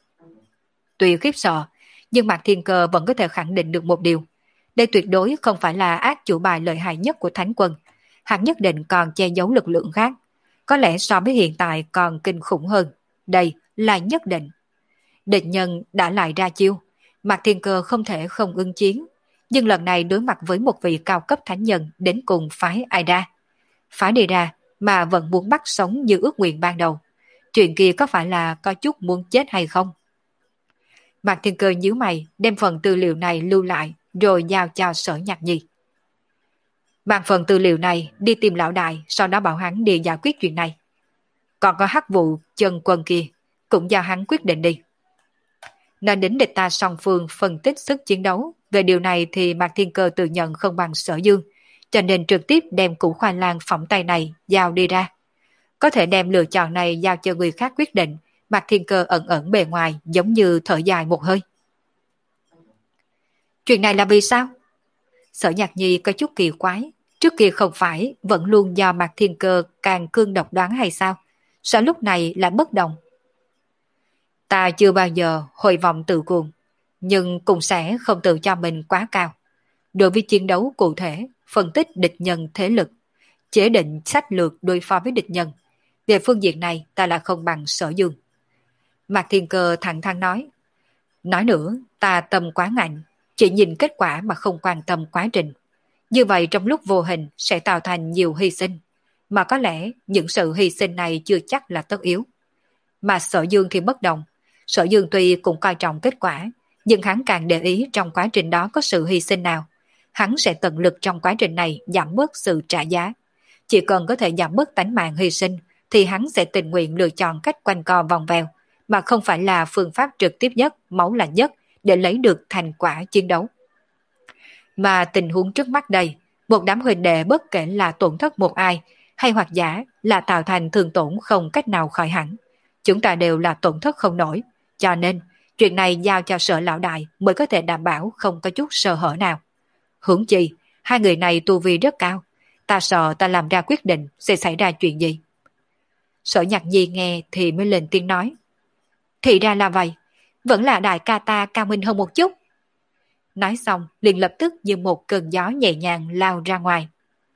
Speaker 1: Tuy khiếp sợ, nhưng Mạc Thiên Cơ vẫn có thể khẳng định được một điều. Đây tuyệt đối không phải là ác chủ bài lợi hại nhất của thánh quân. Hắn nhất định còn che giấu lực lượng khác. Có lẽ so với hiện tại còn kinh khủng hơn. Đây là nhất định. Địch nhân đã lại ra chiêu. Mạc Thiên Cơ không thể không ứng chiến. Nhưng lần này đối mặt với một vị cao cấp thánh nhân đến cùng phái ai ra. Phái đi ra mà vẫn muốn bắt sống như ước nguyện ban đầu. Chuyện kia có phải là có chút muốn chết hay không? Mạc Thiên Cơ nhíu mày đem phần tư liệu này lưu lại rồi giao cho Sở Nhạc Nhi. Mang phần tư liệu này đi tìm lão đại, sau đó bảo hắn đi giải quyết chuyện này. Còn có hắc vụ chân quân kia cũng giao hắn quyết định đi. Nên đến địch ta song phương phân tích sức chiến đấu. Về điều này thì Mạc Thiên Cơ tự nhận không bằng Sở Dương, cho nên trực tiếp đem củ khoai lang phỏng tay này giao đi ra. Có thể đem lựa chọn này giao cho người khác quyết định. Mạc Thiên Cơ ẩn ẩn bề ngoài giống như thở dài một hơi. Chuyện này là vì sao? Sở Nhạc Nhi có chút kỳ quái. Trước kia không phải vẫn luôn do Mạc Thiên Cơ càng cương độc đoán hay sao? Sao lúc này lại bất động? Ta chưa bao giờ hồi vọng tự cuồng, nhưng cũng sẽ không tự cho mình quá cao. Đối với chiến đấu cụ thể, phân tích địch nhân thế lực, chế định sách lược đối phó với địch nhân. Về phương diện này ta là không bằng Sở Dương. Mạc Thiên Cơ thẳng thắn nói. Nói nữa, ta tâm quá ngạnh, chỉ nhìn kết quả mà không quan tâm quá trình. Như vậy trong lúc vô hình sẽ tạo thành nhiều hy sinh, mà có lẽ những sự hy sinh này chưa chắc là tất yếu. Mà Sở Dương thì bất đồng. Sở Dương tuy cũng coi trọng kết quả, nhưng hắn càng để ý trong quá trình đó có sự hy sinh nào. Hắn sẽ tận lực trong quá trình này giảm bớt sự trả giá. Chỉ cần có thể giảm bớt tánh mạng hy sinh, thì hắn sẽ tình nguyện lựa chọn cách quanh co vòng vèo, mà không phải là phương pháp trực tiếp nhất, máu lạnh nhất để lấy được thành quả chiến đấu. Mà tình huống trước mắt đây, một đám huynh đệ bất kể là tổn thất một ai, hay hoặc giả là tạo thành thương tổn không cách nào khỏi hẳn. Chúng ta đều là tổn thất không nổi, cho nên chuyện này giao cho Sở lão đại mới có thể đảm bảo không có chút sơ hở nào. Huống chi, hai người này tu vi rất cao, ta sợ ta làm ra quyết định sẽ xảy ra chuyện gì. Sở Nhạc Nhi nghe thì mới lên tiếng nói. Thì ra là vậy, vẫn là đại ca ta cao minh hơn một chút. Nói xong liền lập tức như một cơn gió nhẹ nhàng lao ra ngoài.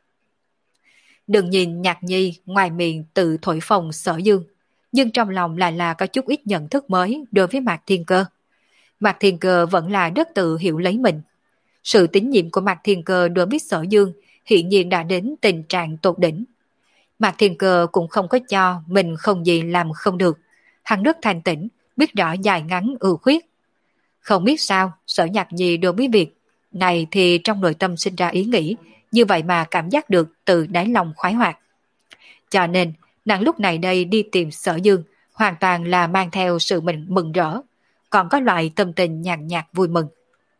Speaker 1: Đừng nhìn Nhạc Nhi ngoài miệng tự thổi phồng Sở Dương, nhưng trong lòng lại là có chút ít nhận thức mới đối với Mạc Thiên Cơ. Mạc Thiên Cơ vẫn là rất tự hiểu lấy mình. Sự tín nhiệm của Mạc Thiên Cơ đối với Sở Dương hiện nhiên đã đến tình trạng tột đỉnh. Mạc Thiên Cơ cũng không có cho mình không gì làm không được. Hắn rất thanh tĩnh, biết rõ dài ngắn ưu khuyết. Không biết sao, Sở Nhạc Nhi đối với việc này thì trong nội tâm sinh ra ý nghĩ, như vậy mà cảm giác được từ đáy lòng khoái hoạt. Cho nên, nàng lúc này đây đi tìm Sở Dương, hoàn toàn là mang theo sự mình mừng rỡ, còn có loại tâm tình nhàn nhạt vui mừng.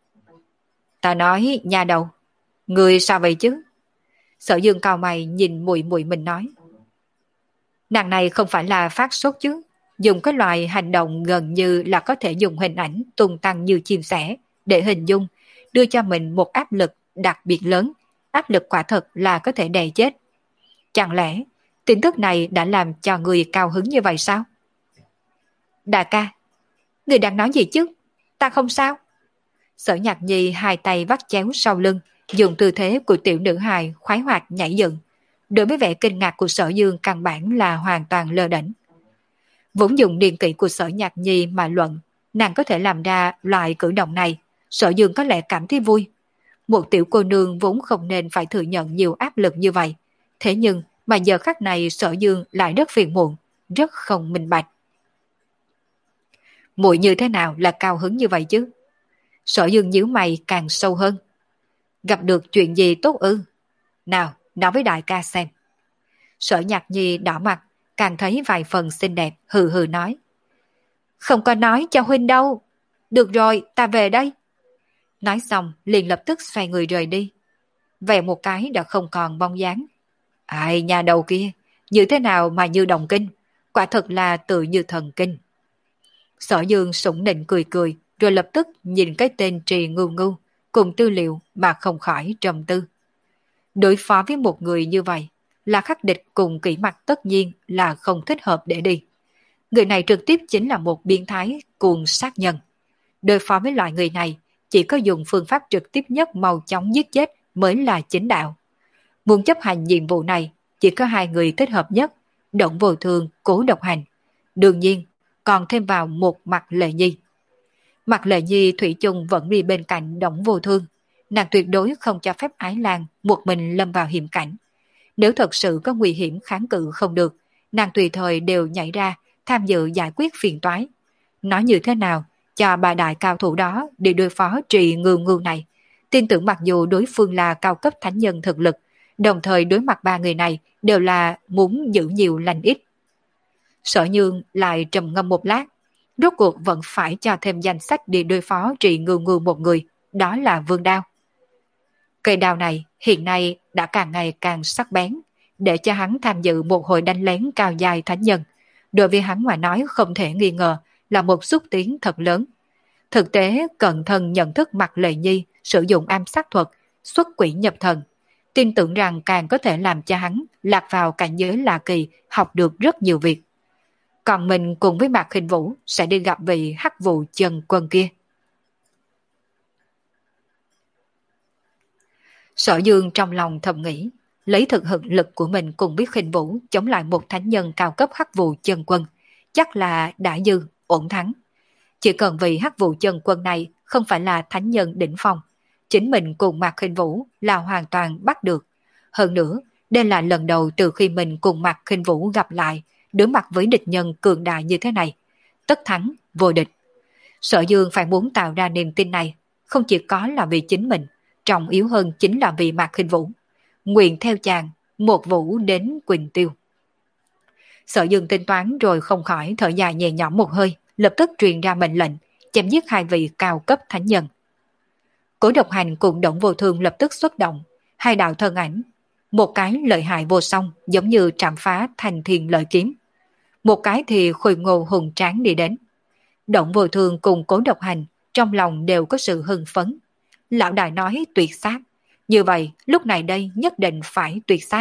Speaker 1: Ta nói, nhà đầu, người sao vậy chứ? Sở Dương cau mày nhìn muội muội mình nói. Nàng này không phải là phát sốt chứ, dùng cái loại hành động gần như là có thể dùng hình ảnh tung tăng như chim sẻ để hình dung, đưa cho mình một áp lực đặc biệt lớn, áp lực quả thật là có thể đè chết. Chẳng lẽ tin tức này đã làm cho người cao hứng như vậy sao? Đại ca, người đang nói gì chứ? Ta không sao. Sở Nhạc Nhi hai tay vắt chéo sau lưng, dùng tư thế của tiểu nữ hài khoái hoạt nhảy dựng. Đối với vẻ kinh ngạc của Sở Dương căn bản là hoàn toàn lơ đễnh. Vốn dùng điền kỵ của Sở Nhạc Nhi mà luận, nàng có thể làm ra loại cử động này, Sở Dương có lẽ cảm thấy vui. Một tiểu cô nương vốn không nên phải thừa nhận nhiều áp lực như vậy. Thế nhưng mà giờ khắc này Sở Dương lại rất phiền muộn, rất không minh bạch. Muội như thế nào là cao hứng như vậy chứ? Sở Dương nhíu mày càng sâu hơn. Gặp được chuyện gì tốt ư? Nào, nói với đại ca xem. Sở Nhạc Nhi đỏ mặt, càng thấy vài phần xinh đẹp, hừ hừ nói. Không có nói cho huynh đâu. Được rồi, ta về đây. Nói xong, liền lập tức xoay người rời đi. Về một cái đã không còn bóng dáng. Ai nhà đầu kia, như thế nào mà như đồng kinh, quả thật là tự như thần kinh. Sở Dương sủng nịnh cười cười, rồi lập tức nhìn cái tên Trì Ngưu Ngưu cùng tư liệu mà không khỏi trầm tư. Đối phó với một người như vậy, là khắc địch cùng kỹ mặt tất nhiên là không thích hợp để đi. Người này trực tiếp chính là một biến thái cuồng sát nhân. Đối phó với loại người này, chỉ có dùng phương pháp trực tiếp nhất mau chóng giết chết mới là chính đạo. Muốn chấp hành nhiệm vụ này, chỉ có hai người thích hợp nhất, Động Vô Thương, Cố Độc Hành. Đương nhiên, còn thêm vào một Mạc Lệ Nhi. Mạc Lệ Nhi thủy chung vẫn đi bên cạnh Động Vô Thương. Nàng tuyệt đối không cho phép Ái Lan một mình lâm vào hiểm cảnh. Nếu thật sự có nguy hiểm kháng cự không được, nàng tùy thời đều nhảy ra tham dự giải quyết phiền toái. Nói như thế nào, cho bà đại cao thủ đó để đối phó Trì Ngưu Ngưu này. Tin tưởng mặc dù đối phương là cao cấp thánh nhân thực lực, đồng thời đối mặt ba người này đều là muốn giữ nhiều lành ít. Sở Nhương lại trầm ngâm một lát, rốt cuộc vẫn phải cho thêm danh sách để đối phó Trì Ngưu Ngưu một người, đó là Vương Đao. Cây đao này hiện nay đã càng ngày càng sắc bén, để cho hắn tham dự một hồi đánh lén cao dài thánh nhân. Đối với hắn mà nói không thể nghi ngờ là một xúc tiến thật lớn. Thực tế cẩn thận nhận thức Mạc Lệ Nhi sử dụng am sát thuật, xuất quỷ nhập thần. tin tưởng rằng càng có thể làm cho hắn lạc vào cảnh giới lạ kỳ, học được rất nhiều việc. Còn mình cùng với Mạc Khinh Vũ sẽ đi gặp vị Hắc Vụ Chân Quân kia. Sở Dương trong lòng thầm nghĩ, lấy thực hực lực của mình cùng với Khinh Vũ chống lại một thánh nhân cao cấp Hắc Vụ Chân Quân, chắc là đã dư, ổn thắng. Chỉ cần vì Hắc Vụ Chân Quân này không phải là thánh nhân đỉnh phong, chính mình cùng Mạc Khinh Vũ là hoàn toàn bắt được. Hơn nữa, đây là lần đầu từ khi mình cùng Mạc Khinh Vũ gặp lại, đối mặt với địch nhân cường đại như thế này. Tất thắng, vô địch. Sở Dương phải muốn tạo ra niềm tin này, không chỉ có là vì chính mình, trọng yếu hơn chính là vì Mạc Khinh Vũ. Nguyện theo chàng, một vũ đến Quỳnh Tiêu. Sở Dương tính toán rồi không khỏi thở dài nhẹ nhõm một hơi, lập tức truyền ra mệnh lệnh, chém giết hai vị cao cấp thánh nhân. Cố Độc Hành cùng Đổng Vô Thương lập tức xuất động, hai đạo thân ảnh, một cái lợi hại vô song giống như trảm phá thành thiên lợi kiếm, một cái thì khôi ngô hùng tráng đi đến. Đổng Vô Thương cùng Cố Độc Hành trong lòng đều có sự hưng phấn. Lão đại nói tuyệt sát, như vậy lúc này đây nhất định phải tuyệt sát.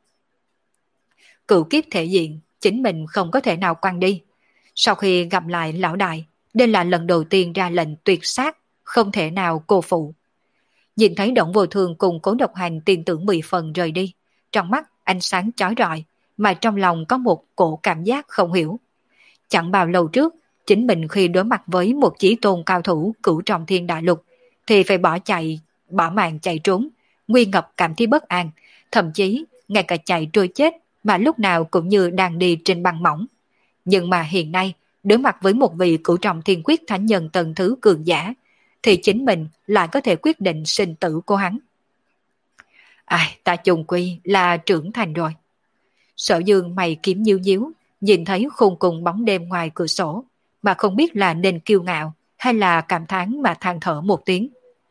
Speaker 1: Cựu kiếp thể diện, chính mình không có thể nào quăng đi. Sau khi gặp lại lão đại, đây là lần đầu tiên ra lệnh tuyệt sát, không thể nào cô phụ. Nhìn thấy Đổng Vô Thương cùng Cố Độc Hành tin tưởng mười phần rời đi, trong mắt ánh sáng chói rọi, mà trong lòng có một cổ cảm giác không hiểu. Chẳng bao lâu trước, chính mình khi đối mặt với một chí tôn cao thủ cửu trọng thiên đại lục, thì phải bỏ chạy, bỏ mạng chạy trốn, nguy ngập cảm thấy bất an, thậm chí ngay cả chạy trôi chết mà lúc nào cũng như đang đi trên băng mỏng. Nhưng mà hiện nay, đối mặt với một vị cửu trọng thiên quyết thánh nhân tầng thứ cường giả, thì chính mình lại có thể quyết định sinh tử của hắn. Ai, ta trùng quy là trưởng thành rồi. Sở Dương mày kiếm nhíu nhíu, nhìn thấy khung cùng bóng đêm ngoài cửa sổ, mà không biết là nên kiêu ngạo hay là cảm thán mà than thở một tiếng.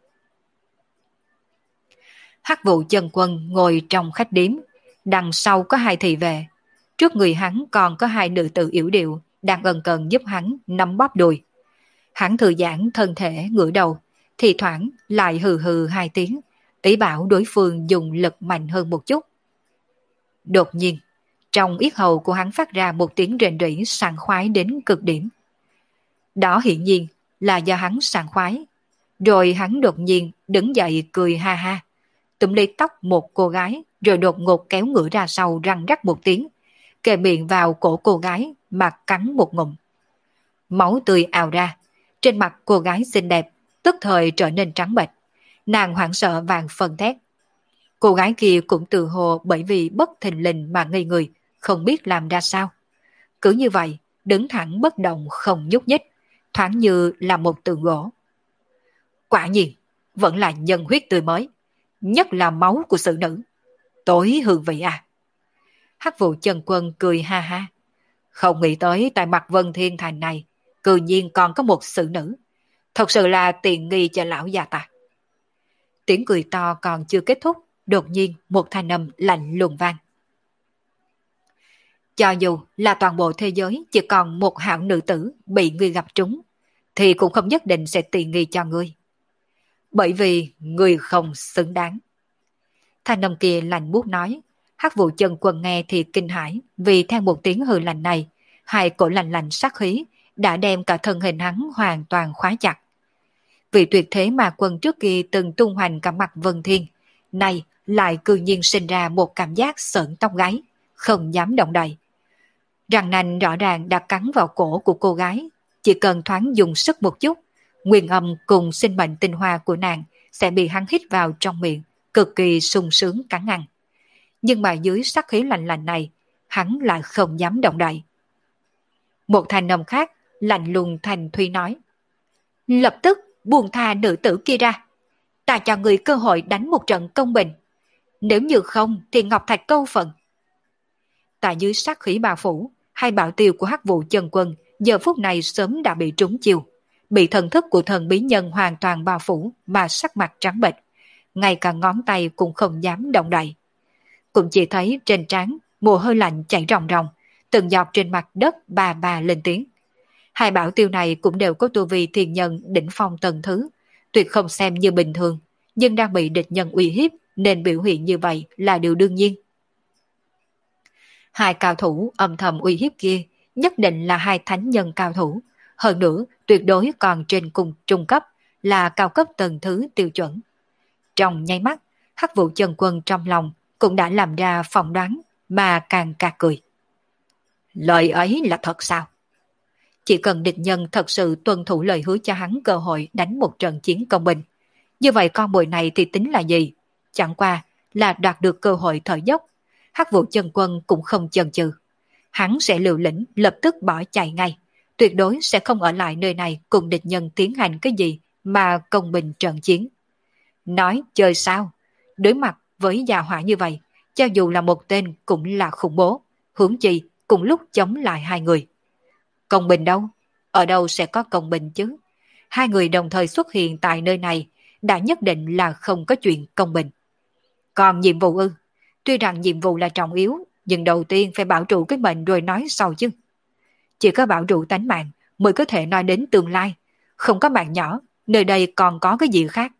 Speaker 1: Hắc Vụ Chân Quân ngồi trong khách điếm, đằng sau có hai thị vệ, trước người hắn còn có hai nữ tử yểu điệu đang ân cần giúp hắn nắm bóp đùi. Hắn thư giãn thân thể ngửa đầu, thì thoảng lại hừ hừ hai tiếng, ý bảo đối phương dùng lực mạnh hơn một chút. Đột nhiên, trong yết hầu của hắn phát ra một tiếng rền rỉ sảng khoái đến cực điểm. Đó hiển nhiên là do hắn sảng khoái. Rồi hắn đột nhiên đứng dậy cười ha ha, túm lấy tóc một cô gái, rồi đột ngột kéo ngửa ra sau răng rắc một tiếng, kề miệng vào cổ cô gái mà cắn một ngụm. Máu tươi ào ra, trên mặt cô gái xinh đẹp tức thời trở nên trắng bệch, nàng hoảng sợ vàng phân thét. Cô gái kia cũng tự hồ bởi vì bất thình lình mà ngây người, không biết làm ra sao. Cứ như vậy, đứng thẳng bất động không nhúc nhích, thoáng như là một tượng gỗ. Quả nhiên, vẫn là nhân huyết tươi mới, nhất là máu của sự nữ. Tối hương vị à. Hắc Vụ Chân Quân cười ha ha. Không nghĩ tới tại mặt Vân Thiên Thành này, cư nhiên còn có một sự nữ. Thật sự là tiện nghi cho lão già ta. Tiếng cười to còn chưa kết thúc, đột nhiên một thanh âm lạnh lùng vang. Cho dù là toàn bộ thế giới chỉ còn một hảo nữ tử bị ngươi gặp trúng, thì cũng không nhất định sẽ tiện nghi cho ngươi. Bởi vì ngươi không xứng đáng. Thanh âm kia lạnh buốt nói. Hắc Vụ Chân Quân nghe thì kinh hãi, vì theo một tiếng hừ lạnh này, hai cổ lạnh lạnh sát khí đã đem cả thân hình hắn hoàn toàn khóa chặt. Vị tuyệt thế mà quân trước kia từng tung hoành cả mặt Vân Thiên, nay lại cư nhiên sinh ra một cảm giác sợn tóc gáy, không dám động đậy. Răng nanh rõ ràng đã cắn vào cổ của cô gái, chỉ cần thoáng dùng sức một chút, nguyên âm cùng sinh mệnh tinh hoa của nàng sẽ bị hắn hít vào trong miệng, cực kỳ sung sướng cắn ăn. Nhưng mà dưới sát khí lạnh lạnh này, hắn lại không dám động đậy. Một thanh âm khác lạnh lùng thành Thuy nói: lập tức buông tha nữ tử kia ra, ta cho người cơ hội đánh một trận công bình, nếu như không thì Ngọc Thạch câu phận. Tại dưới sát khí bao phủ, hai bảo tiêu của Hắc Vụ Chân Quân giờ phút này sớm đã bị trúng chiêu, bị thần thức của thần bí nhân hoàn toàn bao phủ mà sắc mặt trắng bệch, ngay cả ngón tay cũng không dám động đậy. Cũng chỉ thấy trên trán mồ hôi lạnh chảy ròng ròng, từng giọt trên mặt đất bà bà lên tiếng. Hai bảo tiêu này cũng đều có tu vi thiên nhân đỉnh phong tầng thứ, tuyệt không xem như bình thường, nhưng đang bị địch nhân uy hiếp, nên biểu hiện như vậy là điều đương nhiên. Hai cao thủ âm thầm uy hiếp kia nhất định là hai thánh nhân cao thủ, hơn nữa tuyệt đối còn trên cùng trung cấp, là cao cấp tầng thứ tiêu chuẩn. Trong nháy mắt, Hắc Vụ Chân Quân trong lòng cũng đã làm ra phỏng đoán, mà càng cạc cười. Lời ấy là thật sao? Chỉ cần địch nhân thật sự tuân thủ lời hứa cho hắn cơ hội đánh một trận chiến công bình, như vậy con mồi này thì tính là gì? Chẳng qua là đoạt được cơ hội thở dốc. Hắc Vụ Chân Quân cũng không chần chừ, hắn sẽ liều lĩnh lập tức bỏ chạy ngay, tuyệt đối sẽ không ở lại nơi này cùng địch nhân tiến hành cái gì mà công bình trận chiến. Nói chơi sao? Đối mặt với gia hỏa như vậy, cho dù là một tên cũng là khủng bố, huống chi cùng lúc chống lại hai người. Công bình đâu? Ở đâu sẽ có công bình chứ? Hai người đồng thời xuất hiện tại nơi này, đã nhất định là không có chuyện công bình. Còn nhiệm vụ ư? Tuy rằng nhiệm vụ là trọng yếu, nhưng đầu tiên phải bảo trụ cái mệnh rồi nói sau chứ. Chỉ có bảo trụ tánh mạng mới có thể nói đến tương lai. Không có mạng nhỏ, nơi đây còn có cái gì khác?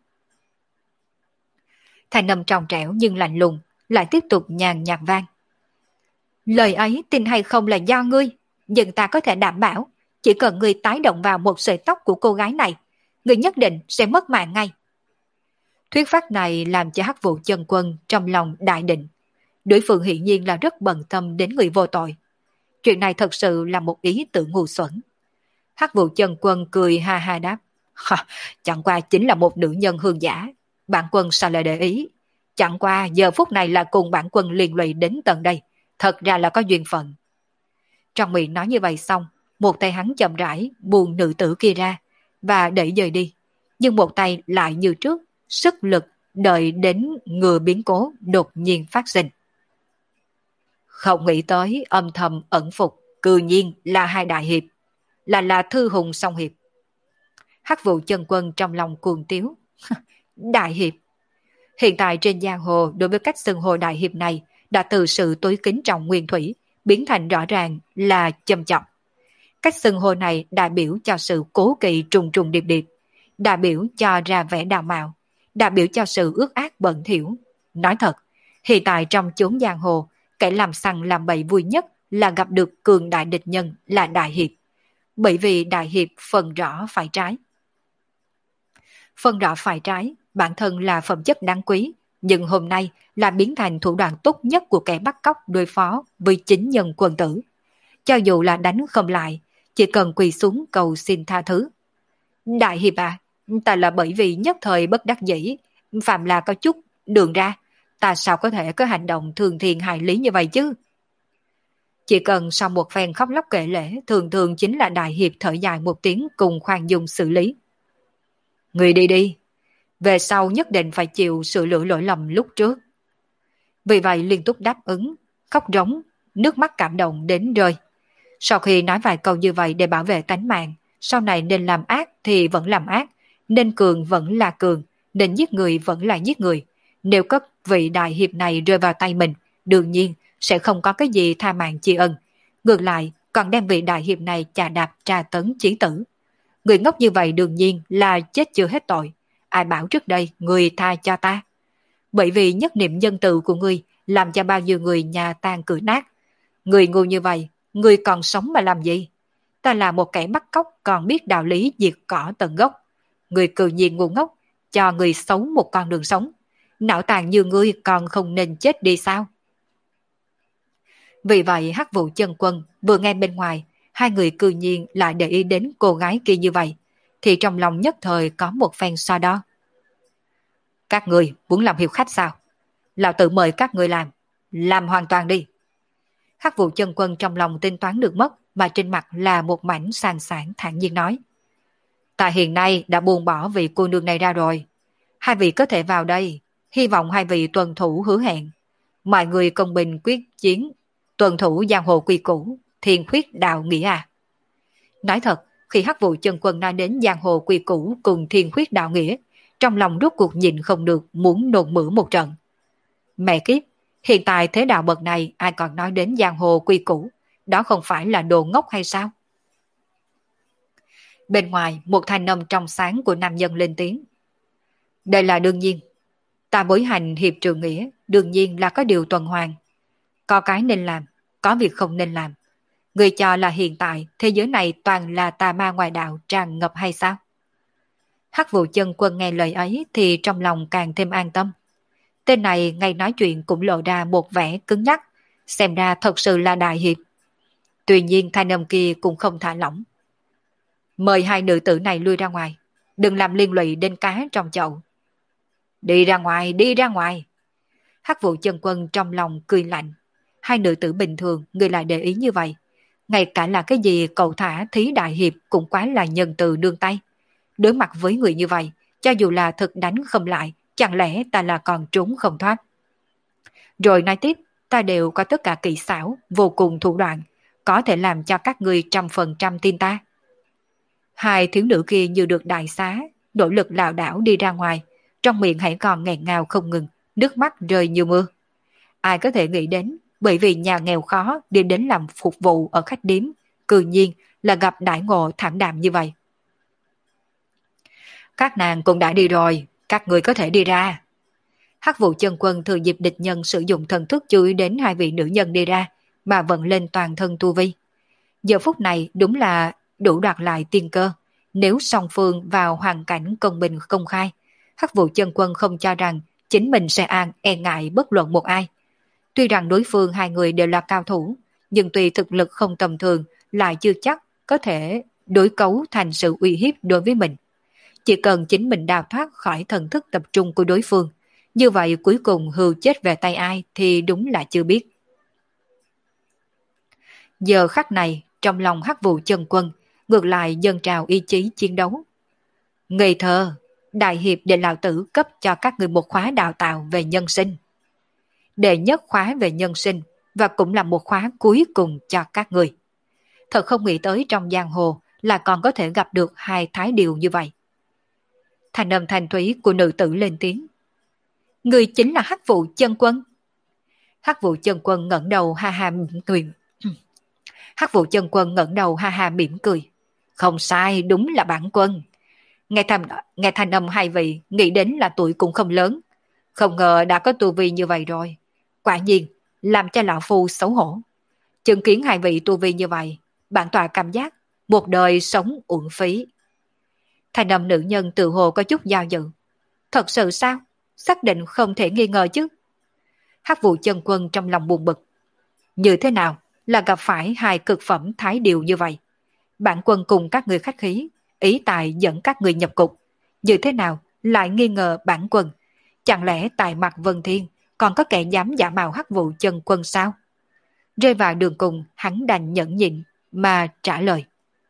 Speaker 1: Thanh âm trong trẻo nhưng lạnh lùng, lại tiếp tục nhàn nhạt vang. Lời ấy tin hay không là do ngươi, nhưng ta có thể đảm bảo, chỉ cần ngươi tái động vào một sợi tóc của cô gái này, ngươi nhất định sẽ mất mạng ngay. Thuyết pháp này làm cho Hắc Vụ Chân Quân trong lòng đại định. Đối phương hiển nhiên là rất bận tâm đến người vô tội. Chuyện này thật sự là một ý tưởng ngu xuẩn. Hắc Vụ Chân Quân cười ha ha đáp. Chẳng qua chính là một nữ nhân hương giả. Bản quân sao lại để ý? Chẳng qua giờ phút này là cùng bản quân liên lụy đến tận đây. Thật ra là có duyên phận. Trong miệng nói như vậy xong, một tay hắn chậm rãi buông nữ tử kia ra và đẩy dời đi. Nhưng một tay lại như trước, sức lực đợi đến ngừa biến cố đột nhiên phát sinh. Không nghĩ tới âm thầm ẩn phục, cư nhiên là hai đại hiệp, là là thư hùng song hiệp. Hắc Vụ Chân Quân trong lòng cuồng tiếu. Đại hiệp. Hiện tại trên giang hồ đối với cách xưng hô đại hiệp này đã từ sự tối kính trọng nguyên thủy biến thành rõ ràng là châm chọc. Cách xưng hô này đại biểu cho sự cố kỵ trùng trùng điệp điệp, đại biểu cho ra vẻ đào mạo, đại biểu cho sự ước ác bẩn thỉu. Nói thật, hiện tại trong chốn giang hồ, kẻ làm sằng làm bậy vui nhất là gặp được cường đại địch nhân là đại hiệp. Bởi vì đại hiệp phần rõ phải trái. Phần rõ phải trái, bản thân là phẩm chất đáng quý, nhưng hôm nay là biến thành thủ đoạn tốt nhất của kẻ bắt cóc đối phó với chính nhân quân tử. Cho dù là đánh không lại, chỉ cần quỳ xuống cầu xin tha thứ. Đại hiệp à, ta là bởi vì nhất thời bất đắc dĩ, phạm là có chút đường ra, ta sao có thể có hành động thường thiền hại lý như vậy chứ? Chỉ cần sau một phen khóc lóc kể lể, thường thường chính là đại hiệp thở dài một tiếng cùng khoan dung xử lý. Người đi đi, về sau nhất định phải chịu sự lỗi lỗi lầm lúc trước. Vì vậy liên tục đáp ứng, khóc rống, nước mắt cảm động đến rơi. Sau khi nói vài câu như vậy để bảo vệ tánh mạng, sau này nên làm ác thì vẫn làm ác, nên cường vẫn là cường, nên giết người vẫn là giết người. Nếu có vị đại hiệp này rơi vào tay mình, đương nhiên sẽ không có cái gì tha mạng tri ân. Ngược lại, còn đem vị đại hiệp này chà đạp tra tấn chí tử. Người ngốc như vậy đương nhiên là chết chưa hết tội. Ai bảo trước đây người tha cho ta? Bởi vì nhất niệm nhân từ của ngươi làm cho bao nhiêu người nhà tan cửa nát. Người ngu như vậy, người còn sống mà làm gì? Ta là một kẻ bắt cóc còn biết đạo lý diệt cỏ tận gốc. Người cư nhiên ngu ngốc, cho người xấu một con đường sống. Não tàn như ngươi còn không nên chết đi sao? Vì vậy Hắc Vụ Chân Quân vừa nghe bên ngoài, hai người cư nhiên lại để ý đến cô gái kia như vậy, thì trong lòng nhất thời có một phen so đo. Các người muốn làm hiệp khách sao? Lão tự mời các người làm, làm hoàn toàn đi. Hắc Vụ Chân Quân trong lòng tính toán được mất, mà trên mặt là một mảnh sàn sảng thản nhiên nói. Ta hiện nay đã buông bỏ vị cô nương này ra rồi. Hai vị có thể vào đây, hy vọng hai vị tuân thủ hứa hẹn. Mọi người công bình quyết chiến, tuân thủ giang hồ quy củ, thiên khuyết đạo nghĩa à. Nói thật, khi Hắc Vụ Chân Quân nói đến giang hồ quy củ cùng thiên khuyết đạo nghĩa, trong lòng rốt cuộc nhìn không được muốn nôn mửa một trận. Mẹ kiếp, hiện tại thế đạo bậc này ai còn nói đến giang hồ quy củ, đó không phải là đồ ngốc hay sao? Bên ngoài, một thanh âm trong sáng của nam nhân lên tiếng. Đây là đương nhiên. Ta bối hành hiệp trượng nghĩa, đương nhiên là có điều tuần hoàn. Có cái nên làm, có việc không nên làm. Người cho là hiện tại thế giới này toàn là tà ma ngoại đạo tràn ngập hay sao? Hắc Vụ Chân Quân nghe lời ấy thì trong lòng càng thêm an tâm. Tên này ngay nói chuyện cũng lộ ra một vẻ cứng nhắc, xem ra thật sự là đại hiệp. Tuy nhiên thanh âm kia cũng không thả lỏng. Mời hai nữ tử này lui ra ngoài, đừng làm liên lụy đến cá trong chậu. Đi ra ngoài, đi ra ngoài. Hắc Vụ Chân Quân trong lòng cười lạnh. Hai nữ tử bình thường người lại để ý như vậy. Ngay cả là cái gì cậu thả thí đại hiệp cũng quá là nhân từ nương tay. Đối mặt với người như vậy, cho dù là thực đánh không lại, chẳng lẽ ta là còn trốn không thoát. Rồi nói tiếp, ta đều có tất cả kỹ xảo, vô cùng thủ đoạn, có thể làm cho các người trăm phần trăm tin ta. Hai thiếu nữ kia như được đại xá, nỗ lực lảo đảo đi ra ngoài, trong miệng hãy còn nghẹn ngào không ngừng, nước mắt rơi như mưa. Ai có thể nghĩ đến, bởi vì nhà nghèo khó đi đến làm phục vụ ở khách điếm, cư nhiên là gặp đại ngộ thảm đạm như vậy. Các nàng cũng đã đi rồi, các người có thể đi ra. Hắc Vụ Chân Quân thừa dịp địch nhân sử dụng thần thức chú ý đến hai vị nữ nhân đi ra, mà vận lên toàn thân tu vi. Giờ phút này đúng là đủ đoạt lại tiên cơ. Nếu song phương vào hoàn cảnh công bình công khai, Hắc Vụ Chân Quân không cho rằng chính mình sẽ an e ngại bất luận một ai. Tuy rằng đối phương hai người đều là cao thủ, nhưng tuy thực lực không tầm thường lại chưa chắc có thể đối cấu thành sự uy hiếp đối với mình. Chỉ cần chính mình đào thoát khỏi thần thức tập trung của đối phương, như vậy cuối cùng hưu chết về tay ai thì đúng là chưa biết. Giờ khắc này, trong lòng Hắc Vụ Chân Quân, ngược lại dâng trào ý chí chiến đấu. Ngây thơ, đại hiệp để lão tử cấp cho các người một khóa đào tạo về nhân sinh. Đệ nhất khóa về nhân sinh, và cũng là một khóa cuối cùng cho các người. Thật không nghĩ tới trong giang hồ là còn có thể gặp được hai thái điều như vậy. Thành âm thanh thúy của nữ tử lên tiếng. Người chính là Hắc Vụ Chân Quân. Hắc Vụ Chân Quân ngẩng đầu ha ha mỉm cười. Hắc Vụ Chân Quân ngẩng đầu ha ha mỉm cười. Không sai, đúng là bản quân. Nghe thanh, nghe thanh âm hai vị, nghĩ đến là tuổi cũng không lớn. Không ngờ đã có tu vi như vậy rồi. Quả nhiên, làm cho lão phu xấu hổ. Chứng kiến hai vị tu vi như vậy, bản tọa cảm giác một đời sống uổng phí. Thanh âm nữ nhân tự hồ có chút do dự. Thật sự sao? Xác định không thể nghi ngờ chứ. Hắc Vụ Chân Quân trong lòng buồn bực. Như thế nào là gặp phải hai cực phẩm thái điều như vậy? Bản quân cùng các người khách khí, ý tài dẫn các người nhập cục. Như thế nào lại nghi ngờ bản quân? Chẳng lẽ tại mặt Vân Thiên còn có kẻ dám giả mạo Hắc Vụ Chân Quân sao? Rơi vào đường cùng, hắn đành nhẫn nhịn mà trả lời.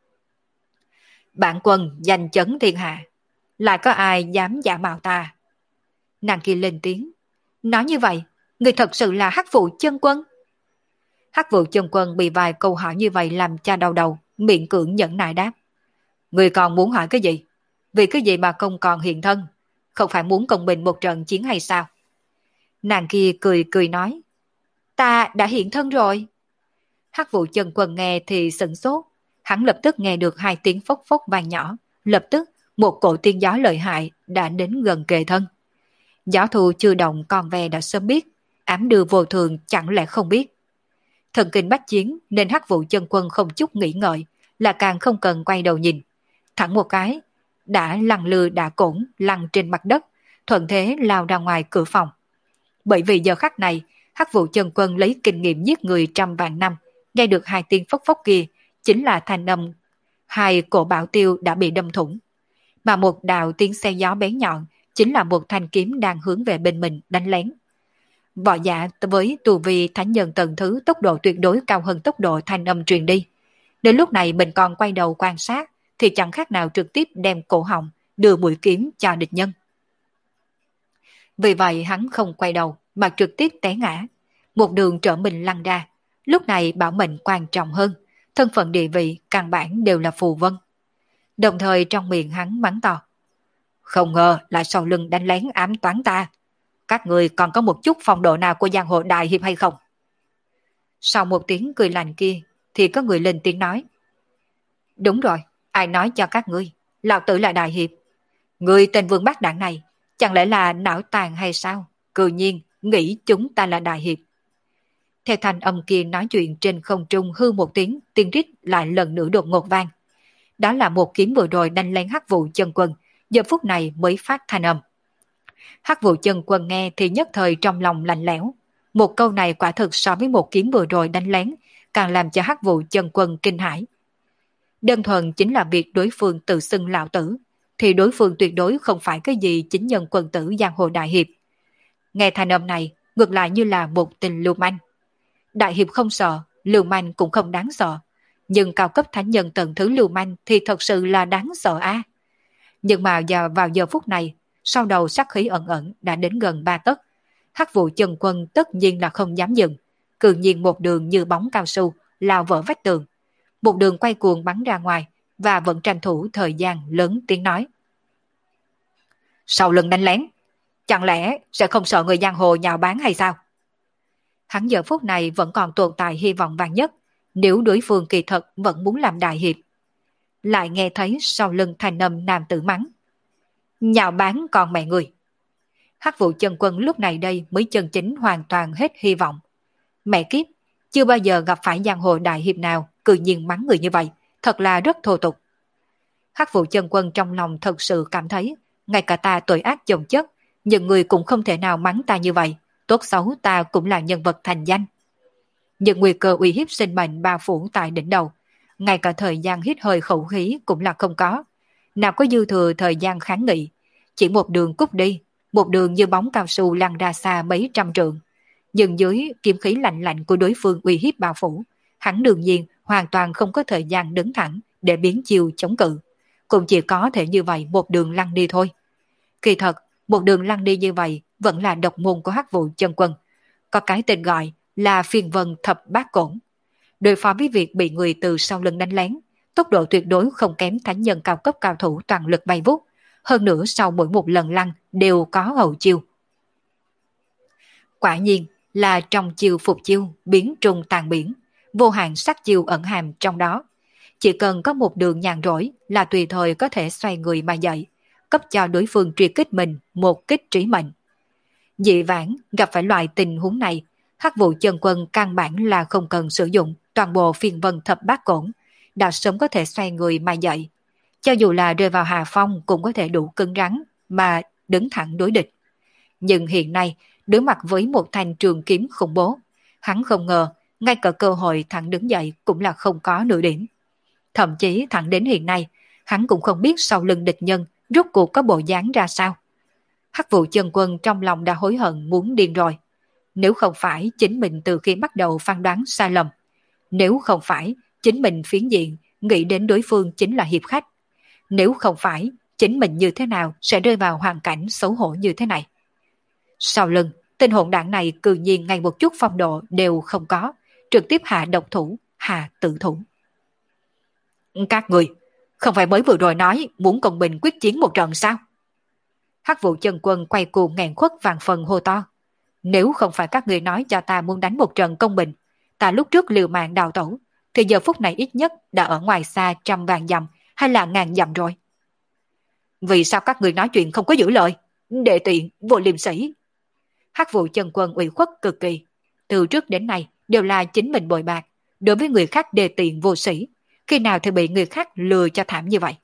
Speaker 1: Bản quân danh chấn thiên hạ, lại có ai dám giả mạo ta? Nàng kia lên tiếng. Nói như vậy, người thật sự là Hắc Vụ Chân Quân? Hắc Vụ Chân Quân bị vài câu hỏi như vậy làm cha đau đầu, miệng cưỡng nhẫn nại đáp. Người còn muốn hỏi cái gì? Vì cái gì mà không còn hiện thân? Không phải muốn công bình một trận chiến hay sao? Nàng kia cười cười nói. Ta đã hiện thân rồi. Hắc Vụ Chân Quân nghe thì sửng sốt. Hắn lập tức nghe được hai tiếng phốc phốc vang nhỏ. Lập tức một cổ tiên gió lợi hại đã đến gần kề thân. Gió thu chưa động còn ve đã sớm biết. Ám đưa vô thường chẳng lẽ không biết. Thần kinh bách chiến nên Hắc Vụ Chân Quân không chút nghĩ ngợi, là càng không cần quay đầu nhìn. Thẳng một cái, đã lăn lư đã cổn lăn trên mặt đất, thuận thế lao ra ngoài cửa phòng. Bởi vì giờ khắc này, Hắc Vụ Chân Quân lấy kinh nghiệm giết người trăm vạn năm, nghe được hai tiếng phốc phốc kia, chính là thanh âm hai cổ bảo tiêu đã bị đâm thủng. Mà một đạo tiếng xe gió bén nhọn, chính là một thanh kiếm đang hướng về bên mình đánh lén. Võ giả với tu vi thánh nhân tầng thứ tốc độ tuyệt đối cao hơn tốc độ thanh âm truyền đi. Đến lúc này mình còn quay đầu quan sát thì chẳng khác nào trực tiếp đem cổ họng đưa mũi kiếm cho địch nhân. Vì vậy hắn không quay đầu mà trực tiếp té ngã. Một đường trở mình lăn ra. Lúc này bảo mệnh quan trọng hơn. Thân phận địa vị căn bản đều là phù vân. Đồng thời trong miệng hắn mắng to. Không ngờ là sau lưng đánh lén ám toán ta. Các người còn có một chút phong độ nào của giang hồ đại hiệp hay không? Sau một tiếng cười lạnh kia thì có người lên tiếng nói. Đúng rồi, ai nói cho các ngươi, lão tử là đại hiệp. Người tên Vương Bác Đảng này Chẳng lẽ là não tàn hay sao? Cự nhiên, nghĩ chúng ta là đại hiệp. Theo thanh âm kia nói chuyện trên không trung hư một tiếng, tiếng rít lại lần nữa đột ngột vang. Đó là một kiếm vừa rồi đánh lên Hắc Vụ Chân Quân, giờ phút này mới phát thanh âm. Hắc Vụ Chân Quân nghe thì nhất thời trong lòng lạnh lẽo. Một câu này quả thực so với một kiếm vừa rồi đánh lén, càng làm cho Hắc Vụ Chân Quân kinh hãi. Đơn thuần chính là việc đối phương tự xưng lão tử, thì đối phương tuyệt đối không phải cái gì chính nhân quân tử giang hồ đại hiệp. Nghe thanh âm này, ngược lại như là một tình lưu manh. Đại hiệp không sợ, lưu manh cũng không đáng sợ. Nhưng cao cấp thánh nhân tầng thứ lưu manh thì thật sự là đáng sợ a. À? Nhưng mà giờ vào giờ phút này, sau đầu sát khí ẩn ẩn đã đến gần ba tấc. Hắc Vụ Chân Quân tất nhiên là không dám dừng, cự nhiên một đường như bóng cao su lao vỡ vách tường, một đường quay cuồng bắn ra ngoài và vẫn tranh thủ thời gian lớn tiếng nói: sau lưng đánh lén, chẳng lẽ sẽ không sợ người giang hồ nhào báng hay sao? Hắn giờ phút này vẫn còn tồn tại hy vọng vàng nhất, nếu đối phương kỳ thật vẫn muốn làm đại hiệp. Lại nghe thấy sau lưng thanh âm nam tử mắng: nhào báng còn mẹ người. Hắc Vụ Chân Quân lúc này đây mới chân chính hoàn toàn hết hy vọng. Mẹ kiếp, chưa bao giờ gặp phải giang hồ đại hiệp nào cự nhiên mắng người như vậy, thật là rất thô tục. Hắc Vụ Chân Quân trong lòng thật sự cảm thấy, ngay cả ta tội ác chồng chất, nhưng người cũng không thể nào mắng ta như vậy, tốt xấu ta cũng là nhân vật thành danh. Nhưng nguy cơ uy hiếp sinh mệnh bao phủ tại đỉnh đầu, ngay cả thời gian hít hơi khẩu khí cũng là không có, nào có dư thừa thời gian kháng nghị, chỉ một đường cút đi, một đường như bóng cao su lăn ra xa mấy trăm trượng. Nhưng dưới kiếm khí lạnh lạnh của đối phương uy hiếp bao phủ, hắn đương nhiên hoàn toàn không có thời gian đứng thẳng để biến chiêu chống cự, cũng chỉ có thể như vậy một đường lăn đi thôi. Kỳ thật, một đường lăn đi như vậy vẫn là độc môn của Hắc Vụ Chân Quân, có cái tên gọi là Phiên Vân Thập Bát Cổn. Đối phó với việc bị người từ sau lưng đánh lén, tốc độ tuyệt đối không kém thánh nhân cao cấp cao thủ toàn lực bay vút, hơn nữa sau mỗi một lần lăn đều có hậu chiêu. Quả nhiên là trong chiêu phục chiêu, biến trùng tàn biển, vô hạn sắc chiêu ẩn hàm trong đó. Chỉ cần có một đường nhàn rỗi là tùy thời có thể xoay người mà dậy, cấp cho đối phương truy kích mình một kích trí mệnh. Dị vãng gặp phải loại tình huống này, Hắc Vụ Chân Quân căn bản là không cần sử dụng toàn bộ Phiên Vân Thập Bát Cổn, đã sớm có thể xoay người mà dậy. Cho dù là rơi vào hạ phong cũng có thể đủ cứng rắn mà đứng thẳng đối địch. Nhưng hiện nay, đối mặt với một thanh trường kiếm khủng bố, hắn không ngờ ngay cả cơ hội thẳng đứng dậy cũng là không có nửa điểm. Thậm chí thẳng đến hiện nay, hắn cũng không biết sau lưng địch nhân rốt cuộc có bộ dáng ra sao. Hắc Vụ Chân Quân trong lòng đã hối hận muốn điên rồi. Nếu không phải chính mình từ khi bắt đầu phán đoán sai lầm, nếu không phải chính mình phiến diện nghĩ đến đối phương chính là hiệp khách, nếu không phải chính mình như thế nào sẽ rơi vào hoàn cảnh xấu hổ như thế này. Sau lưng, tên hỗn đảng này cư nhiên ngay một chút phong độ đều không có, trực tiếp hạ độc thủ, hạ tự thủ. Các người, không phải mới vừa rồi nói muốn công bình quyết chiến một trận sao? Hắc Vụ Chân Quân quay cuồng nghẹn khuất vàng phần hô to. Nếu không phải các người nói cho ta muốn đánh một trận công bình, ta lúc trước liều mạng đào tẩu, thì giờ phút này ít nhất đã ở ngoài xa trăm vạn dặm hay là ngàn dặm rồi. Vì sao các người nói chuyện không có giữ lời? Đệ tiện, vô liêm sỉ. Hắc Vụ Chân Quân ủy khuất cực kỳ. Từ trước đến nay đều là chính mình bội bạc, đối với người khác đệ tiện vô sĩ, khi nào thì bị người khác lừa cho thảm như vậy.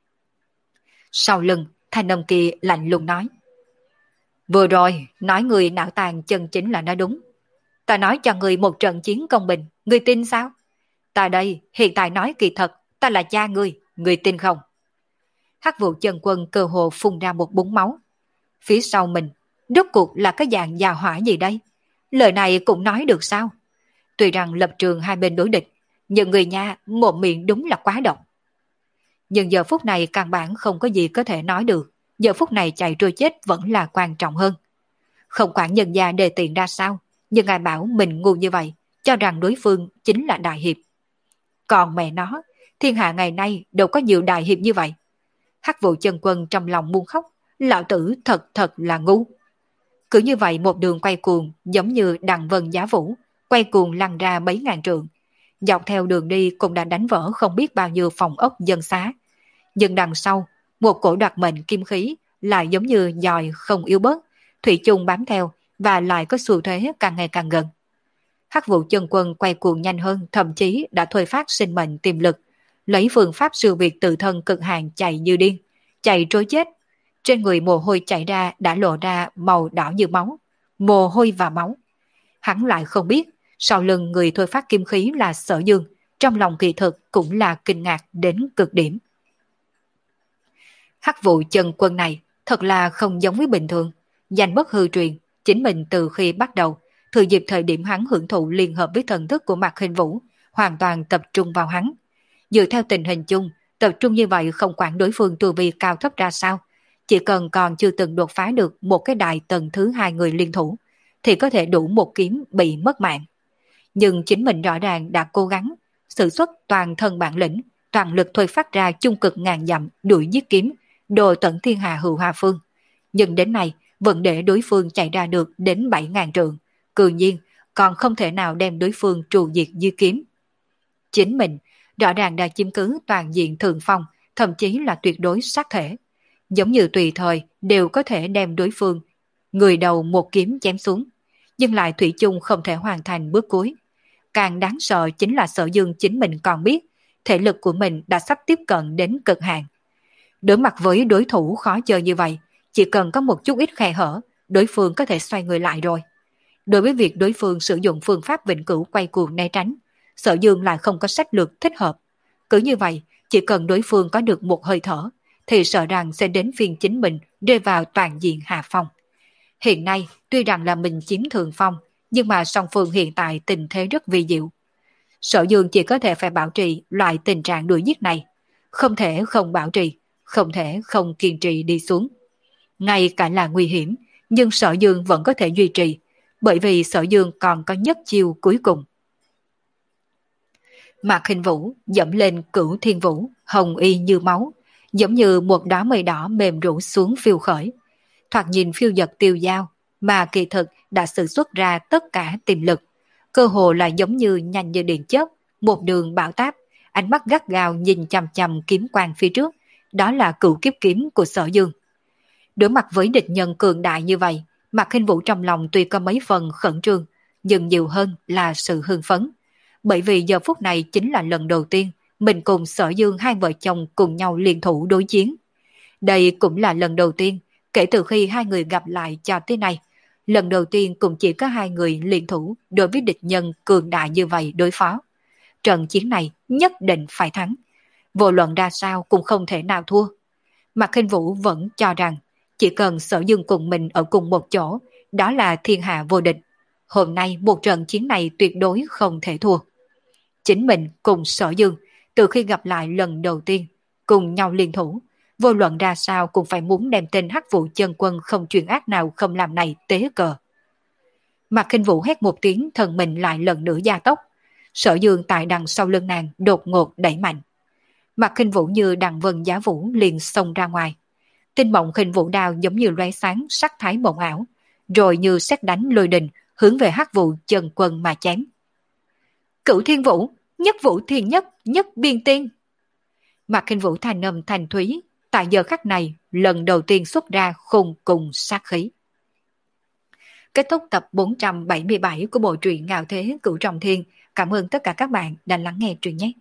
Speaker 1: Sau lưng, thanh âm kia lạnh lùng nói. Vừa rồi, nói người não tàn chân chính là nói đúng. Ta nói cho người một trận chiến công bình, người tin sao? Ta đây, hiện tại nói kỳ thật, ta là cha ngươi, người tin không? Hắc Vụ Chân Quân cơ hồ phun ra một búng máu. Phía sau mình, rốt cuộc là cái dạng già hỏa gì đây? Lời này cũng nói được sao? Tuy rằng lập trường hai bên đối địch, nhưng người nhà mồm miệng đúng là quá độc. Nhưng giờ phút này căn bản không có gì có thể nói được, giờ phút này chạy trôi chết vẫn là quan trọng hơn. Không quản nhân gia đề tiện ra sao, nhưng ai bảo mình ngu như vậy, cho rằng đối phương chính là đại hiệp. Còn mẹ nó, thiên hạ ngày nay đâu có nhiều đại hiệp như vậy. Hắc Vụ Chân Quân trong lòng muốn khóc, lão tử thật thật là ngu. Cứ như vậy một đường quay cuồng giống như đằng vân giá vũ, quay cuồng lăn ra mấy ngàn trượng. Dọc theo đường đi cũng đã đánh vỡ không biết bao nhiêu phòng ốc dân xá. Nhưng đằng sau, một cổ đoạt mệnh kim khí lại giống như dòi không yếu bớt, thủy chung bám theo và lại có xu thế càng ngày càng gần. Hắc vụ chân quân quay cuồng nhanh hơn, thậm chí đã thôi phát sinh mệnh tiềm lực, lấy phương pháp siêu việt tự thân cực hạn chạy như điên, chạy trối chết. Trên người mồ hôi chảy ra đã lộ ra màu đỏ như máu, mồ hôi và máu. Hắn lại không biết, sau lưng người thôi phát kim khí là Sở Dương, trong lòng kỳ thực cũng là kinh ngạc đến cực điểm. Hắc vụ chân quân này thật là không giống với bình thường, danh bất hư truyền, chính mình từ khi bắt đầu, thừa dịp thời điểm hắn hưởng thụ liên hợp với thần thức của Mạc Hình Vũ, hoàn toàn tập trung vào hắn. Dựa theo tình hình chung, tập trung như vậy không quản đối phương tu vi cao thấp ra sao, chỉ cần còn chưa từng đột phá được một cái đại tầng thứ hai người liên thủ, thì có thể đủ một kiếm bị mất mạng. Nhưng chính mình rõ ràng đã cố gắng, sử xuất toàn thân bản lĩnh, toàn lực thôi phát ra chung cực ngàn dặm đuổi giết kiếm, đồ tận thiên hạ hữu hà phương. Nhưng đến nay, vẫn để đối phương chạy ra được đến bảy ngàn trượng, cư nhiên còn không thể nào đem đối phương trù diệt dưới kiếm. Chính mình rõ ràng đã chiếm cứ toàn diện thượng phong, thậm chí là tuyệt đối sát thể. Giống như tùy thời đều có thể đem đối phương người đầu một kiếm chém xuống, nhưng lại thủy chung không thể hoàn thành bước cuối. Càng đáng sợ chính là Sở Dương chính mình còn biết, thể lực của mình đã sắp tiếp cận đến cực hạn. Đối mặt với đối thủ khó chơi như vậy, chỉ cần có một chút ít khe hở, đối phương có thể xoay người lại rồi. Đối với việc đối phương sử dụng phương pháp vĩnh cửu quay cuồng né tránh, Sở Dương lại không có sách lược thích hợp. Cứ như vậy, chỉ cần đối phương có được một hơi thở, thì sợ rằng sẽ đến phiên chính mình rơi vào toàn diện hạ phong. Hiện nay, tuy rằng là mình chiếm thượng phong, nhưng mà song phương hiện tại tình thế rất vi diệu. Sở Dương chỉ có thể phải bảo trì loại tình trạng đuổi giết này. Không thể không bảo trì, không thể không kiên trì đi xuống. Ngay cả là nguy hiểm, nhưng Sở Dương vẫn có thể duy trì, bởi vì Sở Dương còn có nhất chiêu cuối cùng. Mạc Hình Vũ dẫm lên Cửu Thiên Vũ, hồng y như máu, giống như một đóa mây đỏ mềm rũ xuống phiêu khởi. Thoạt nhìn phiêu dật tiêu dao, mà kỳ thực đã sử xuất ra tất cả tiềm lực. Cơ hồ là giống như nhanh như điện chớp, một đường bão táp, ánh mắt gắt gao nhìn chằm chằm kiếm quang phía trước, đó là Cửu Kiếp kiếm của Sở Dương. Đối mặt với địch nhân cường đại như vậy, Mạc Hình Vũ trong lòng tuy có mấy phần khẩn trương, nhưng nhiều hơn là sự hưng phấn. Bởi vì giờ phút này chính là lần đầu tiên mình cùng Sở Dương hai vợ chồng cùng nhau liên thủ đối chiến. Đây cũng là lần đầu tiên kể từ khi hai người gặp lại cho tới nay. Lần đầu tiên cũng chỉ có hai người liên thủ đối với địch nhân cường đại như vậy đối phó. Trận chiến này nhất định phải thắng. Vô luận ra sao cũng không thể nào thua. Mạc Hình Vũ vẫn cho rằng chỉ cần Sở Dương cùng mình ở cùng một chỗ, đó là thiên hạ vô địch. Hôm nay một trận chiến này tuyệt đối không thể thua. Chính mình cùng Sở Dương từ khi gặp lại lần đầu tiên cùng nhau liên thủ, vô luận ra sao cũng phải muốn đem tên Hắc Vụ chân quân không chuyên ác nào không làm này tế cờ. Mạc Hình Vũ hét một tiếng, thân mình lại lần nữa gia tốc. Sở Dương tại đằng sau lưng nàng đột ngột đẩy mạnh. Mạc Hình Vũ như đằng vân giá vũ liền xông ra ngoài. Tinh mộng Hình Vũ đao giống như lóe sáng sắc thái mộng ảo, rồi như sét đánh lôi đình hướng về Hắc Vụ chân quân mà chém. Cửu Thiên Vũ, nhất vũ thiên nhất, nhất biên tiên. Mạc Hình Vũ thanh âm thanh thúy, tại giờ khắc này lần đầu tiên xuất ra khùng cùng sát khí. Kết thúc tập bốn trăm bảy mươi bảy của bộ truyện Ngạo Thế Cửu Trọng Thiên. Cảm ơn tất cả các bạn đã lắng nghe truyện nhé.